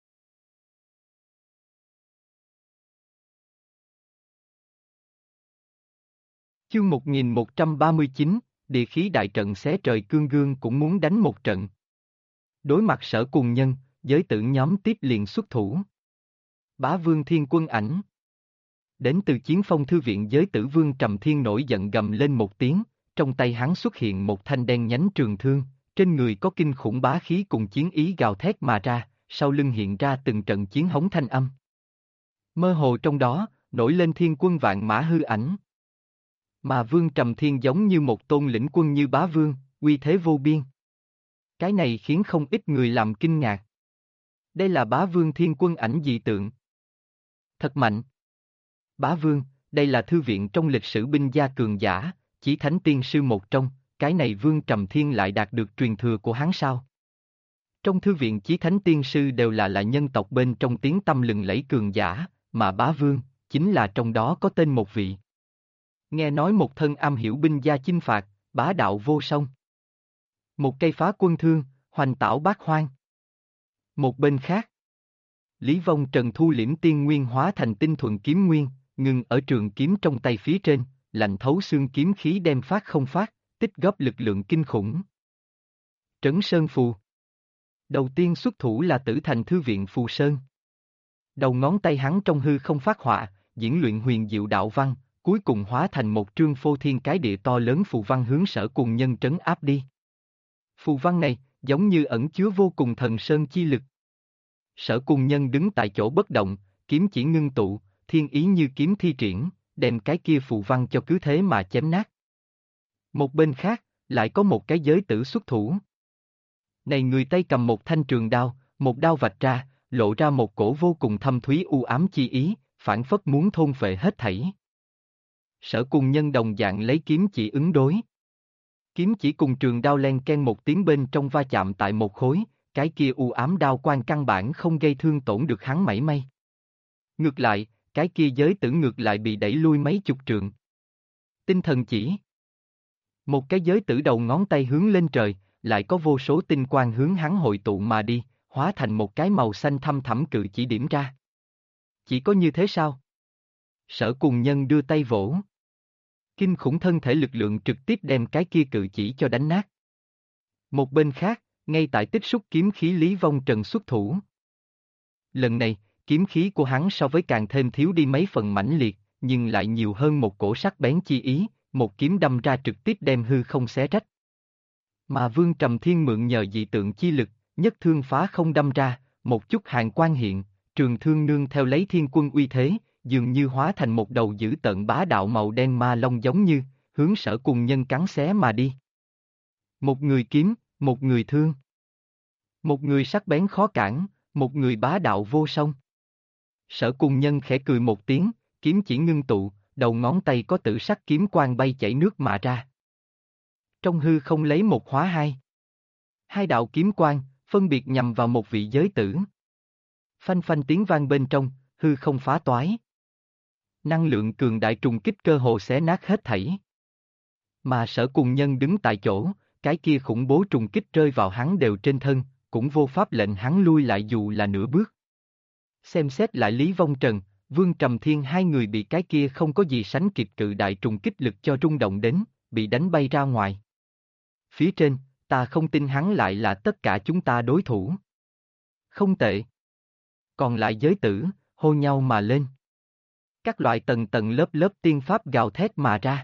Chương 1139, địa khí đại trận xé trời cương gương cũng muốn đánh một trận. Đối mặt Sở Cùng Nhân, giới tử nhóm tiếp liền xuất thủ. Bá Vương Thiên Quân ảnh. Đến từ Chiến Phong Thư viện giới tử Vương Trầm Thiên nổi giận gầm lên một tiếng, trong tay hắn xuất hiện một thanh đen nhánh trường thương, trên người có kinh khủng bá khí cùng chiến ý gào thét mà ra, sau lưng hiện ra từng trận chiến hống thanh âm. Mơ hồ trong đó, nổi lên thiên quân vạn mã hư ảnh. Mà Vương Trầm Thiên giống như một tôn lĩnh quân như bá vương, uy thế vô biên. Cái này khiến không ít người làm kinh ngạc. Đây là bá vương thiên quân ảnh dị tượng. Thật mạnh. Bá vương, đây là thư viện trong lịch sử binh gia cường giả, chí thánh tiên sư một trong, cái này Vương Trầm Thiên lại đạt được truyền thừa của hắn sao? Trong thư viện Chí Thánh Tiên Sư đều là nhân tộc bên trong tiếng tăm lừng lẫy cường giả, mà bá vương, chính là trong đó có tên một vị. Nghe nói một thân am hiểu binh gia chinh phạt, bá đạo vô song. Một cây phá quân thương, hoành tảo bát hoang. Một bên khác, Lý Vong Trần thu liễm tiên nguyên hóa thành tinh thuần kiếm nguyên, ngừng ở trường kiếm trong tay phía trên, lạnh thấu xương kiếm khí đem phát không phát, tích góp lực lượng kinh khủng. Trấn Sơn Phù. Đầu tiên xuất thủ là Tử Thành Thư viện Phù Sơn. Đầu ngón tay hắn trong hư không phát họa, diễn luyện huyền diệu đạo văn, cuối cùng hóa thành một trương phô thiên cái địa to lớn phù văn hướng Sở Cùng Nhân trấn áp đi. Phù văn này, giống như ẩn chứa vô cùng thần sơn chi lực. Sở Cùng Nhân đứng tại chỗ bất động, kiếm chỉ ngưng tụ, thiên ý như kiếm thi triển, đem cái kia phù văn cho cứ thế mà chém nát. Một bên khác, lại có một cái giới tử xuất thủ. Này người tay cầm một thanh trường đao, một đao vạch ra, lộ ra một cổ vô cùng thâm thúy u ám chi ý, phảng phất muốn thôn phệ hết thảy. Sở Cùng Nhân đồng dạng lấy kiếm chỉ ứng đối. Kiếm chỉ cùng trường đao len ken một tiếng bên trong va chạm tại một khối, cái kia u ám đao quang căn bản không gây thương tổn được hắn mảy may. Ngược lại, cái kia giới tử ngược lại bị đẩy lui mấy chục trượng. Tinh thần chỉ. Một cái giới tử đầu ngón tay hướng lên trời, lại có vô số tinh quang hướng hắn hội tụ mà đi, hóa thành một cái màu xanh thăm thẳm cự chỉ điểm ra. Chỉ có như thế sao? Sở Cùng Nhân đưa tay vỗ. Kinh khủng thân thể lực lượng trực tiếp đem cái kia cự chỉ cho đánh nát. Một bên khác, ngay tại tích xúc kiếm khí Lý Vong Trần xuất thủ. Lần này, kiếm khí của hắn so với càng thêm thiếu đi mấy phần mãnh liệt, nhưng lại nhiều hơn một cổ sắc bén chi ý, một kiếm đâm ra trực tiếp đem hư không xé rách. Mà Vương Trầm Thiên mượn nhờ dị tượng chi lực, nhất thương phá không đâm ra, một chút hàn quang hiện, trường thương nương theo lấy thiên quân uy thế, dường như hóa thành một đầu dữ tợn bá đạo màu đen ma long giống như, hướng Sở Cùng Nhân cắn xé mà đi. Một người kiếm, một người thương. Một người sắc bén khó cản, một người bá đạo vô song. Sở Cùng Nhân khẽ cười một tiếng, kiếm chỉ ngưng tụ, đầu ngón tay có tử sắc kiếm quang bay chảy nước mà ra. Trong hư không lấy một hóa hai. Hai đạo kiếm quang, phân biệt nhằm vào một vị giới tử. Phanh phanh tiếng vang bên trong, hư không phá toái. Năng lượng cường đại trùng kích cơ hồ xé nát hết thảy. Mà Sở Cùng Nhân đứng tại chỗ, cái kia khủng bố trùng kích rơi vào hắn đều trên thân, cũng vô pháp lệnh hắn lui lại dù là nửa bước. Xem xét lại Lý Vong Trần, Vương Trầm Thiên hai người bị cái kia không có gì sánh kịp cự đại trùng kích lực cho rung động đến, bị đánh bay ra ngoài. Phía trên, ta không tin hắn lại là tất cả chúng ta đối thủ. Không tệ. Còn lại giới tử, hô nhau mà lên. Các loại tầng tầng lớp lớp tiên pháp gào thét mà ra.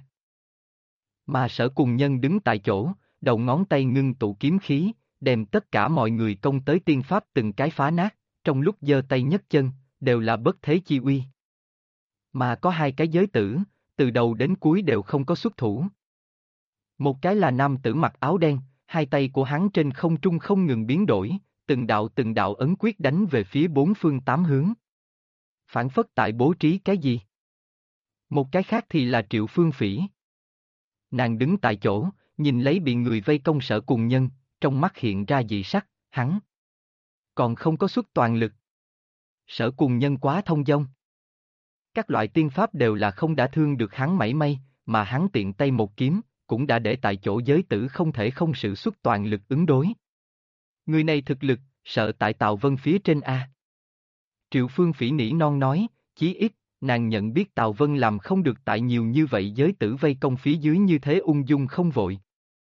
Mà Sở Cùng Nhân đứng tại chỗ, đầu ngón tay ngưng tụ kiếm khí, đem tất cả mọi người công tới tiên pháp từng cái phá nát, trong lúc giơ tay nhấc chân, đều là bất thế chi uy. Mà có hai cái giới tử, từ đầu đến cuối đều không có xuất thủ. Một cái là nam tử mặc áo đen, hai tay của hắn trên không trung không ngừng biến đổi, từng đạo ấn quyết đánh về phía bốn phương tám hướng. Phản phất tại bố trí cái gì? Một cái khác thì là Triệu Phương Phỉ. Nàng đứng tại chỗ, nhìn lấy bị người vây công Sở Cùng Nhân, trong mắt hiện ra dị sắc, hắn còn không có xuất toàn lực. Sở Cùng Nhân quá thông dong. Các loại tiên pháp đều là không đã thương được hắn mảy may, mà hắn tiện tay một kiếm, cũng đã để tại chỗ giới tử không thể không sử xuất toàn lực ứng đối. Người này thực lực, sợ tại Tào Vân phía trên A. Triệu Phương Phỉ nỉ non nói, chí ít, nàng nhận biết Tào Vân làm không được tại nhiều như vậy giới tử vây công phía dưới như thế ung dung không vội.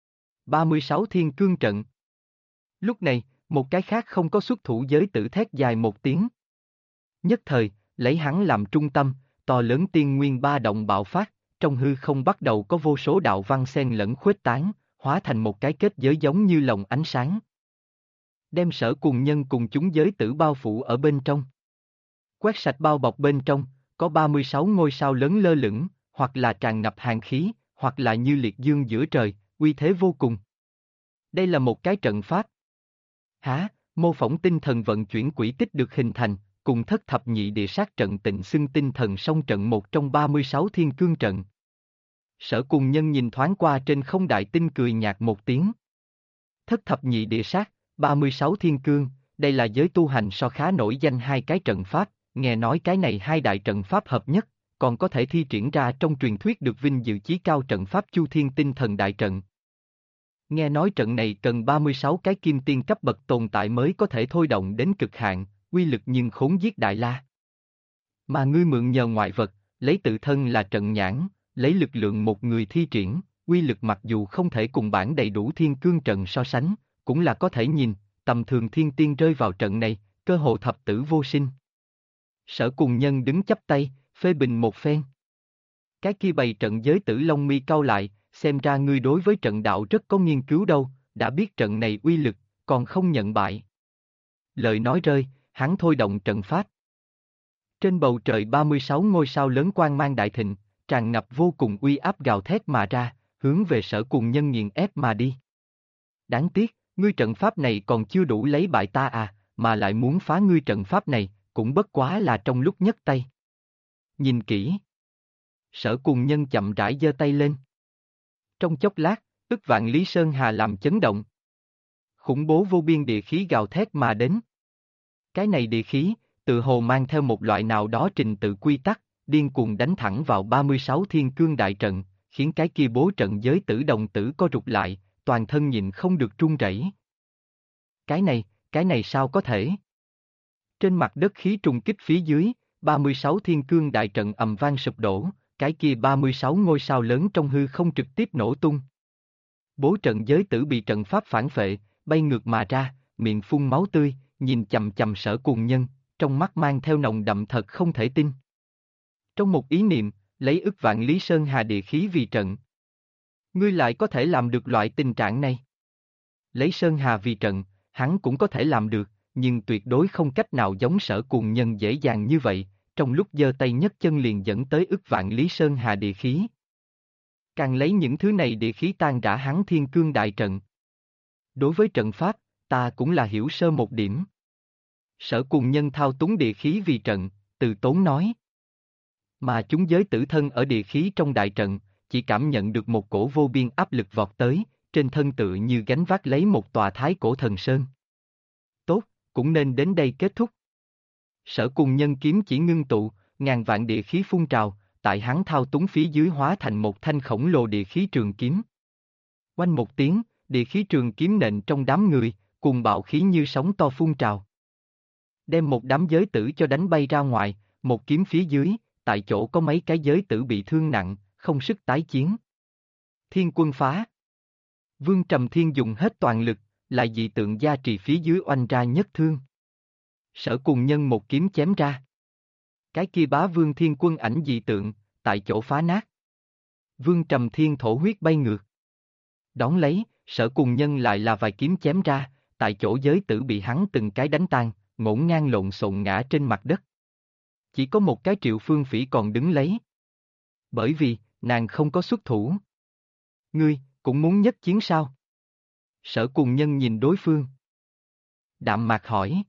36 Thiên Cương Trận. Lúc này, một cái khác không có xuất thủ giới tử thét dài một tiếng. Nhất thời, lấy hắn làm trung tâm, to lớn tiên nguyên ba động bạo phát, trong hư không bắt đầu có vô số đạo văn xen lẫn khuếch tán, hóa thành một cái kết giới giống như lồng ánh sáng. Đem Sở Cùng Nhân cùng chúng giới tử bao phủ ở bên trong. Quét sạch bao bọc bên trong, có 36 ngôi sao lớn lơ lửng, hoặc là tràn ngập hàn khí, hoặc là như liệt dương giữa trời, uy thế vô cùng. Đây là một cái trận pháp. Hả, mô phỏng tinh thần vận chuyển quỹ tích được hình thành, cùng thất thập nhị địa sát trận tịnh xưng tinh thần song trận một trong 36 thiên cương trận. Sở Cùng Nhân nhìn thoáng qua trên không đại tinh cười nhạt một tiếng. Thất thập nhị địa sát, 36 thiên cương, đây là giới tu hành so khá nổi danh hai cái trận pháp, nghe nói cái này hai đại trận pháp hợp nhất, còn có thể thi triển ra trong truyền thuyết được vinh dự chí cao trận pháp Chu Thiên Tinh Thần Đại Trận. Nghe nói trận này cần 36 cái kim tiên cấp bậc tồn tại mới có thể thôi động đến cực hạn, uy lực nhưng khốn giết Đại La. Mà ngươi mượn nhờ ngoại vật, lấy tự thân là trận nhãn, lấy lực lượng một người thi triển, uy lực mặc dù không thể cùng bản đầy đủ thiên cương trận so sánh, cũng là có thể nhìn, tầm thường thiên tiên rơi vào trận này, cơ hồ thập tử vô sinh. Sở Cùng Nhân đứng chắp tay, phê bình một phen. Cái kia bày trận giới tử lông mi cau lại, xem ra ngươi đối với trận đạo rất có nghiên cứu đâu, đã biết trận này uy lực, còn không nhận bại. Lời nói rơi, hắn thôi động trận pháp. Trên bầu trời 36 ngôi sao lớn quang mang đại thịnh, tràn ngập vô cùng uy áp gào thét mà ra, hướng về Sở Cùng Nhân nghiền ép mà đi. Đáng tiếc, ngươi trận pháp này còn chưa đủ lấy bại ta à, mà lại muốn phá ngươi trận pháp này, cũng bất quá là trong lúc nhấc tay. Nhìn kỹ. Sở Cùng Nhân chậm rãi giơ tay lên. Trong chốc lát, ức vạn Lý Sơn Hà làm chấn động. Khủng bố vô biên địa khí gào thét mà đến. Cái này địa khí, tự hồ mang theo một loại nào đó trình tự quy tắc, điên cuồng đánh thẳng vào 36 thiên cương đại trận, khiến cái kia bố trận giới tử đồng tử co rụt lại, toàn thân nhịn không được run rẩy. Cái này sao có thể? Trên mặt đất khí trùng kích phía dưới, 36 thiên cương đại trận ầm vang sụp đổ, cái kia 36 ngôi sao lớn trong hư không trực tiếp nổ tung. Bố trận giới tử bị trận pháp phản phệ, bay ngược mà ra, miệng phun máu tươi, nhìn chằm chằm Sở Cùng Nhân, trong mắt mang theo nồng đậm thật không thể tin. Trong một ý niệm, lấy ức vạn Lý Sơn Hà địa khí vì trận. Ngươi lại có thể làm được loại tình trạng này. Lấy Sơn Hà vì trận, hắn cũng có thể làm được, nhưng tuyệt đối không cách nào giống Sở Cùng Nhân dễ dàng như vậy, trong lúc giơ tay nhấc chân liền dẫn tới ức vạn Lý Sơn Hà địa khí. Càng lấy những thứ này địa khí tan rã hắn thiên cương đại trận. Đối với trận pháp, ta cũng là hiểu sơ một điểm. Sở Cùng Nhân thao túng địa khí vì trận, từ tốn nói. Mà chúng giới tử thân ở địa khí trong đại trận, chỉ cảm nhận được một cổ vô biên áp lực vọt tới, trên thân tự như gánh vác lấy một tòa thái cổ thần sơn. Tốt, cũng nên đến đây kết thúc. Sở Cùng Nhân kiếm chỉ ngưng tụ, ngàn vạn địa khí phun trào, tại hắn thao túng phía dưới hóa thành một thanh khổng lồ địa khí trường kiếm. Oanh một tiếng, địa khí trường kiếm nện trong đám người, cùng bạo khí như sóng to phun trào. Đem một đám giới tử cho đánh bay ra ngoài, một kiếm phía dưới, tại chỗ có mấy cái giới tử bị thương nặng, không sức tái chiến. Thiên quân phá. Vương Trầm Thiên dùng hết toàn lực, lại dị tượng gia trì phía dưới oanh ra nhất thương. Sở Cùng Nhân một kiếm chém ra. Cái kia bá vương thiên quân ảnh dị tượng, tại chỗ phá nát. Vương Trầm Thiên thổ huyết bay ngược. Đón lấy, Sở Cùng Nhân lại là vài kiếm chém ra, tại chỗ giới tử bị hắn từng cái đánh tan, ngổn ngang lộn xộn ngã trên mặt đất. Chỉ có một cái Triệu Phương Phỉ còn đứng lấy. Bởi vì, nàng không có xuất thủ. Ngươi, cũng muốn nhất chiến sao? Sở Cùng Nhân nhìn đối phương. Đạm mạc hỏi.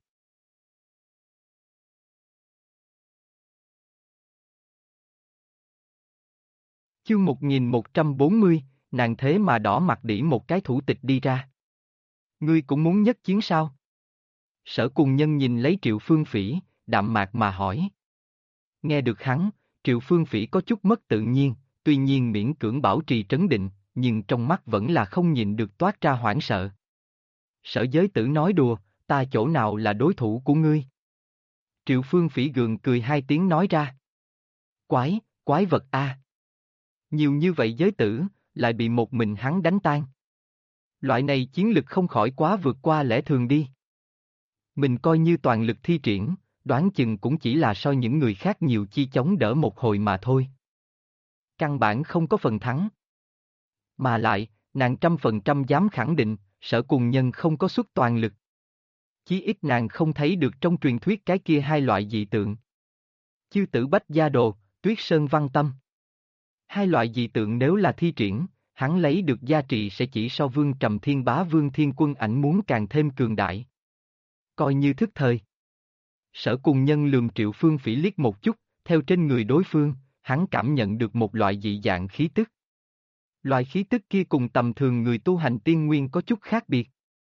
Chương 1140, nàng thế mà đỏ mặt đỉ một cái thủ tịch đi ra. Ngươi cũng muốn nhất chiến sao? Sở Cùng Nhân nhìn lấy Triệu Phương Phỉ, đạm mạc mà hỏi. Nghe được hắn, Triệu Phương Phỉ có chút mất tự nhiên, tuy nhiên miễn cưỡng bảo trì trấn định, nhưng trong mắt vẫn là không nhịn được toát ra hoảng sợ. Sở Giới Tử nói đùa, ta chỗ nào là đối thủ của ngươi? Triệu Phương Phỉ gượng cười hai tiếng nói ra. Quái vật a! Nhiều như vậy giới tử, lại bị một mình hắn đánh tan. Loại này chiến lực không khỏi quá vượt qua lẽ thường đi. Mình coi như toàn lực thi triển, đoán chừng cũng chỉ là so những người khác nhiều chi chống đỡ một hồi mà thôi. Căn bản không có phần thắng. Mà lại, nàng 100% dám khẳng định, Sở Cùng Nhân không có xuất toàn lực. Chí ít nàng không thấy được trong truyền thuyết cái kia hai loại dị tượng. Chư tử Bách Gia Đồ, Tuyết Sơn Văn Tâm. Hai loại dị tượng nếu là thi triển, hắn lấy được gia trị sẽ chỉ so Vương Trầm Thiên bá Vương Thiên Quân ảnh muốn càng thêm cường đại. Coi như thức thời. Sở Cùng Nhân lườm Triệu Phương Phỉ liếc một chút, theo trên người đối phương, hắn cảm nhận được một loại dị dạng khí tức. Loại khí tức kia cùng tầm thường người tu hành tiên nguyên có chút khác biệt.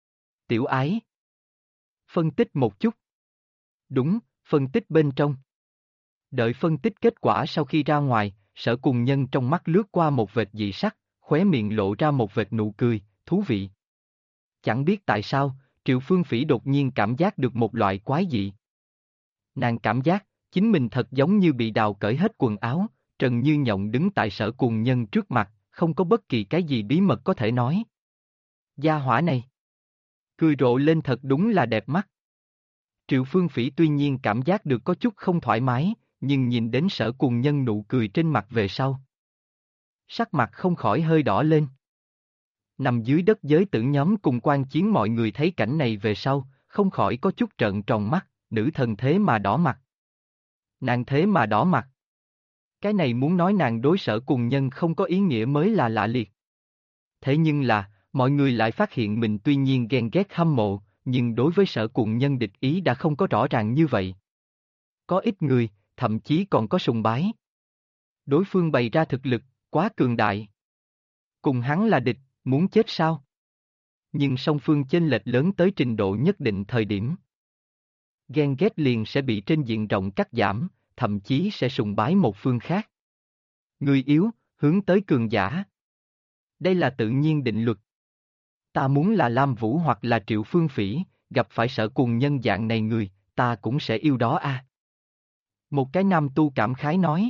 Tiểu ái. Phân tích một chút. Đúng, phân tích bên trong. Đợi phân tích kết quả sau khi ra ngoài, Sở Cùng Nhân trong mắt lướt qua một vệt dị sắc, khóe miệng lộ ra một vệt nụ cười, thú vị. Chẳng biết tại sao, Triệu Phương Phỉ đột nhiên cảm giác được một loại quái dị. Nàng cảm giác, chính mình thật giống như bị đào cởi hết quần áo, Trần Như Nhộng đứng tại Sở Cùng Nhân trước mặt, không có bất kỳ cái gì bí mật có thể nói. Gia hỏa này. Cười rộ lên thật đúng là đẹp mắt. Triệu Phương Phỉ tuy nhiên cảm giác được có chút không thoải mái, nhưng nhìn đến Sở Cùng Nhân nụ cười trên mặt về sau. Sắc mặt không khỏi hơi đỏ lên. Nằm dưới đất giới tử nhóm cùng quan chiến mọi người thấy cảnh này về sau, không khỏi có chút trợn tròn mắt, nữ thần thế mà đỏ mặt. Nàng thế mà đỏ mặt. Cái này muốn nói nàng đối Sở Cùng Nhân không có ý nghĩa mới là lạ liệt. Thế nhưng là, mọi người lại phát hiện mình tuy nhiên ghen ghét hâm mộ, nhưng đối với Sở Cùng Nhân địch ý đã không có rõ ràng như vậy. Có ít người, thậm chí còn có sùng bái. Đối phương bày ra thực lực, quá cường đại. Cùng hắn là địch, muốn chết sao? Nhưng song phương chênh lệch lớn tới trình độ nhất định thời điểm. Ghen ghét liền sẽ bị trên diện rộng cắt giảm, thậm chí sẽ sùng bái một phương khác. Người yếu, hướng tới cường giả. Đây là tự nhiên định luật. Ta muốn là Lam Vũ hoặc là Triệu Phương Phỉ, gặp phải Sở Cùng Nhân dạng này người, ta cũng sẽ yêu đó a. Một cái nam tu cảm khái nói.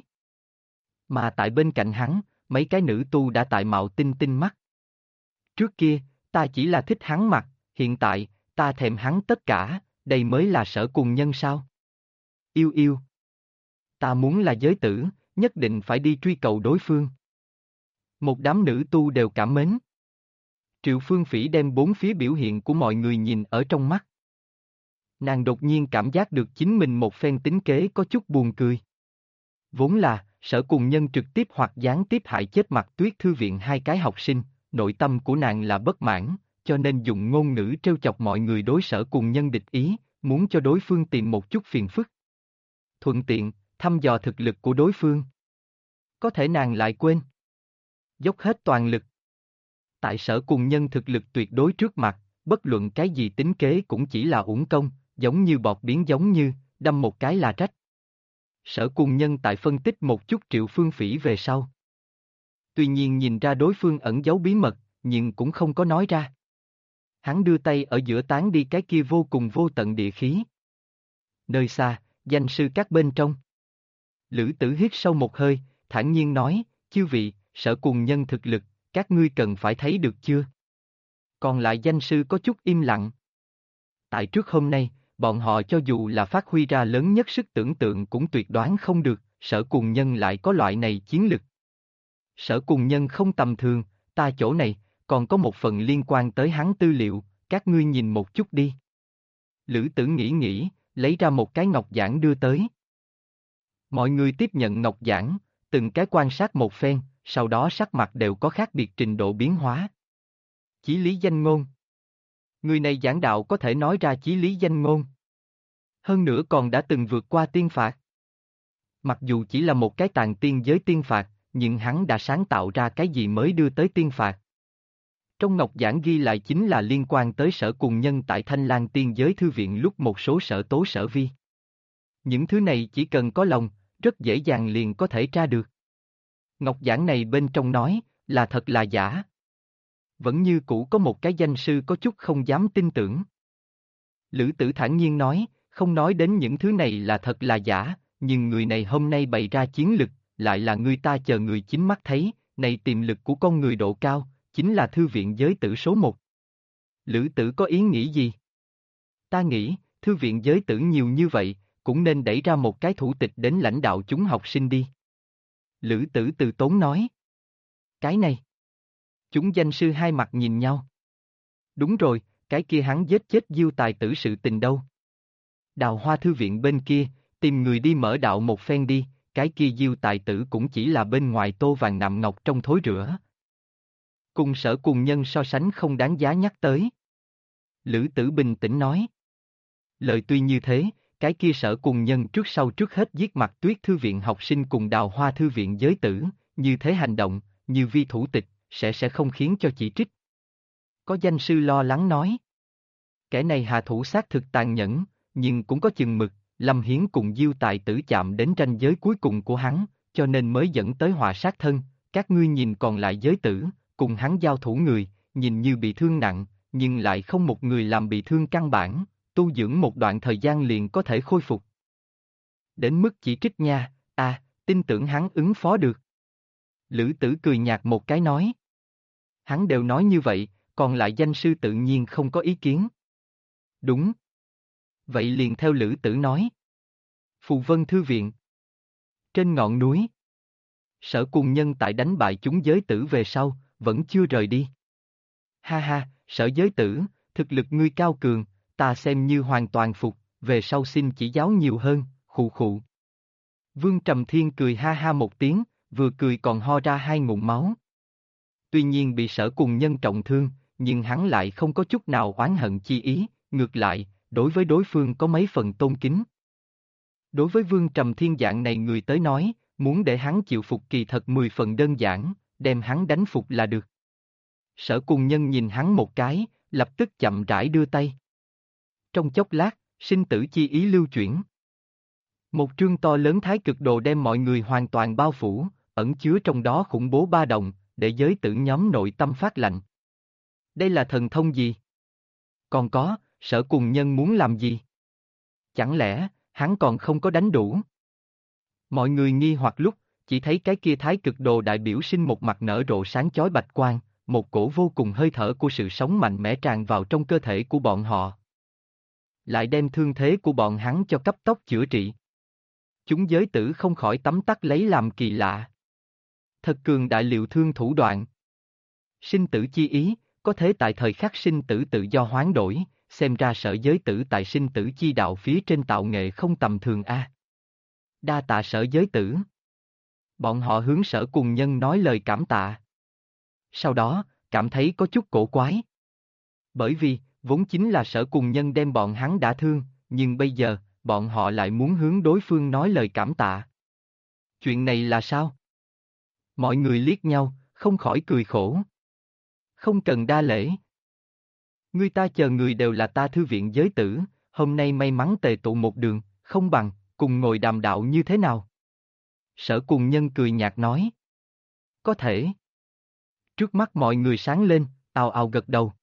Mà tại bên cạnh hắn, mấy cái nữ tu đã tại mạo tinh tinh mắt. Trước kia, ta chỉ là thích hắn mặt, hiện tại, ta thèm hắn tất cả, đây mới là Sở Cùng Nhân sao? Yêu yêu. Ta muốn là giới tử, nhất định phải đi truy cầu đối phương. Một đám nữ tu đều cảm mến. Triệu Phương Phỉ đem bốn phía biểu hiện của mọi người nhìn ở trong mắt. Nàng đột nhiên cảm giác được chính mình một phen tính kế có chút buồn cười. Vốn là, Sở Cùng Nhân trực tiếp hoặc gián tiếp hại chết Mặt Tuyết thư viện hai cái học sinh, nội tâm của nàng là bất mãn, cho nên dùng ngôn ngữ trêu chọc mọi người đối Sở Cùng Nhân địch ý, muốn cho đối phương tìm một chút phiền phức. Thuận tiện, thăm dò thực lực của đối phương. Có thể nàng lại quên. Dốc hết toàn lực. Tại Sở Cùng Nhân thực lực tuyệt đối trước mặt, bất luận cái gì tính kế cũng chỉ là uổng công, giống như bọt biến giống như, đâm một cái là trách. Sở Cùng Nhân tại phân tích một chút Triệu Phương Phỉ về sau. Tuy nhiên nhìn ra đối phương ẩn giấu bí mật, nhưng cũng không có nói ra. Hắn đưa tay ở giữa tán đi cái kia vô cùng vô tận địa khí. Nơi xa, danh sư các bên trong. Lữ Tử hít sâu một hơi, thản nhiên nói, chư vị, Sở Cùng Nhân thực lực, các ngươi cần phải thấy được chưa? Còn lại danh sư có chút im lặng. Tại trước hôm nay, bọn họ cho dù là phát huy ra lớn nhất sức tưởng tượng cũng tuyệt đoán không được, Sở Cùng Nhân lại có loại này chiến lực. Sở Cùng Nhân không tầm thường, ta chỗ này, còn có một phần liên quan tới hắn tư liệu, các ngươi nhìn một chút đi. Lữ Tử nghĩ, lấy ra một cái ngọc giản đưa tới. Mọi người tiếp nhận ngọc giản, từng cái quan sát một phen, sau đó sắc mặt đều có khác biệt trình độ biến hóa. Chí lý danh ngôn. Người này giảng đạo có thể nói ra chí lý danh ngôn. Hơn nữa còn đã từng vượt qua tiên phạt. Mặc dù chỉ là một cái tàn tiên giới tiên phạt, nhưng hắn đã sáng tạo ra cái gì mới đưa tới tiên phạt. Trong ngọc giảng ghi lại chính là liên quan tới Sở Cùng Nhân tại Thanh Lang tiên giới thư viện lúc một số sở tố sở vi. Những thứ này chỉ cần có lòng, rất dễ dàng liền có thể tra được. Ngọc giảng này bên trong nói, là thật là giả. Vẫn như cũ có một cái danh sư có chút không dám tin tưởng. Lữ Tử thản nhiên nói, không nói đến những thứ này là thật là giả, nhưng người này hôm nay bày ra chiến lực, lại là người ta chờ người chính mắt thấy, này tiềm lực của con người độ cao, chính là thư viện giới tử số 1. Lữ Tử có ý nghĩ gì? Ta nghĩ, thư viện giới tử nhiều như vậy, cũng nên đẩy ra một cái thủ tịch đến lãnh đạo chúng học sinh đi. Lữ Tử từ tốn nói. Cái này. Chúng danh sư hai mặt nhìn nhau. Đúng rồi, cái kia hắn giết chết Diêu tài tử sự tình đâu. Đào Hoa thư viện bên kia, tìm người đi mở đạo một phen đi, cái kia Diêu tài tử cũng chỉ là bên ngoài tô vàng nạm ngọc trong thối rữa. Cùng Sở Cùng Nhân so sánh không đáng giá nhắc tới. Lữ Tử bình tĩnh nói. Lời tuy như thế, cái kia Sở Cùng Nhân trước sau trước hết giết Mặt Tuyết thư viện học sinh cùng Đào Hoa thư viện giới tử, như thế hành động, như vi thủ tịch, sẽ không khiến cho chỉ trích. Có danh sư lo lắng nói. Kẻ này hạ thủ xác thực tàn nhẫn, nhưng cũng có chừng mực, Lâm Hiến cùng Diêu Tài Tử chạm đến ranh giới cuối cùng của hắn, cho nên mới dẫn tới họa sát thân, các ngươi nhìn còn lại giới tử, cùng hắn giao thủ người, nhìn như bị thương nặng, nhưng lại không một người làm bị thương căn bản, tu dưỡng một đoạn thời gian liền có thể khôi phục. Đến mức chỉ trích nha, tin tưởng hắn ứng phó được. Lữ Tử cười nhạt một cái nói. Hắn đều nói như vậy, còn lại danh sư tự nhiên không có ý kiến. Đúng. Vậy liền theo Lữ Tử nói. Phù Vân Thư Viện. Trên ngọn núi. Sở Cùng Nhân tại đánh bại chúng giới tử về sau, vẫn chưa rời đi. Ha ha, Sở giới tử, thực lực ngươi cao cường, ta xem như hoàn toàn phục, về sau xin chỉ giáo nhiều hơn, khụ khụ. Vương Trầm Thiên cười ha ha một tiếng, vừa cười còn ho ra 2 ngụm máu. Tuy nhiên bị Sở Cùng Nhân trọng thương, nhưng hắn lại không có chút nào oán hận chi ý, ngược lại, đối với đối phương có mấy phần tôn kính. Đối với Vương Trầm Thiên dạng này người tới nói, muốn để hắn chịu phục kỳ thật 10 phần đơn giản, đem hắn đánh phục là được. Sở Cùng Nhân nhìn hắn một cái, lập tức chậm rãi đưa tay. Trong chốc lát, sinh tử chi ý lưu chuyển. Một trương to lớn thái cực đồ đem mọi người hoàn toàn bao phủ, ẩn chứa trong đó khủng bố ba động, để giới tử nhóm nội tâm phát lạnh. Đây là thần thông gì? Còn có, Sở Cùng Nhân muốn làm gì? Chẳng lẽ, hắn còn không có đánh đủ? Mọi người nghi hoặc lúc, chỉ thấy cái kia thái cực đồ đại biểu sinh một mặt nở rộ sáng chói bạch quang, một cổ vô cùng hơi thở của sự sống mạnh mẽ tràn vào trong cơ thể của bọn họ. Lại đem thương thế của bọn hắn cho cấp tốc chữa trị. Chúng giới tử không khỏi tấm tắc lấy làm kỳ lạ. Thật cường đại liệu thương thủ đoạn. Sinh tử chi ý, có thể tại thời khắc sinh tử tự do hoán đổi, xem ra Sở giới tử tại sinh tử chi đạo phía trên tạo nghệ không tầm thường a. Đa tạ Sở giới tử. Bọn họ hướng Sở Cùng Nhân nói lời cảm tạ. Sau đó, cảm thấy có chút cổ quái. Bởi vì, vốn chính là Sở Cùng Nhân đem bọn hắn đã thương, nhưng bây giờ, bọn họ lại muốn hướng đối phương nói lời cảm tạ. Chuyện này là sao? Mọi người liếc nhau, không khỏi cười khổ. Không cần đa lễ. Người ta chờ người đều là ta thư viện giới tử, hôm nay may mắn tề tụ một đường, không bằng, cùng ngồi đàm đạo như thế nào? Sở Cùng Nhân cười nhạt nói. Có thể. Trước mắt mọi người sáng lên, ào ào gật đầu.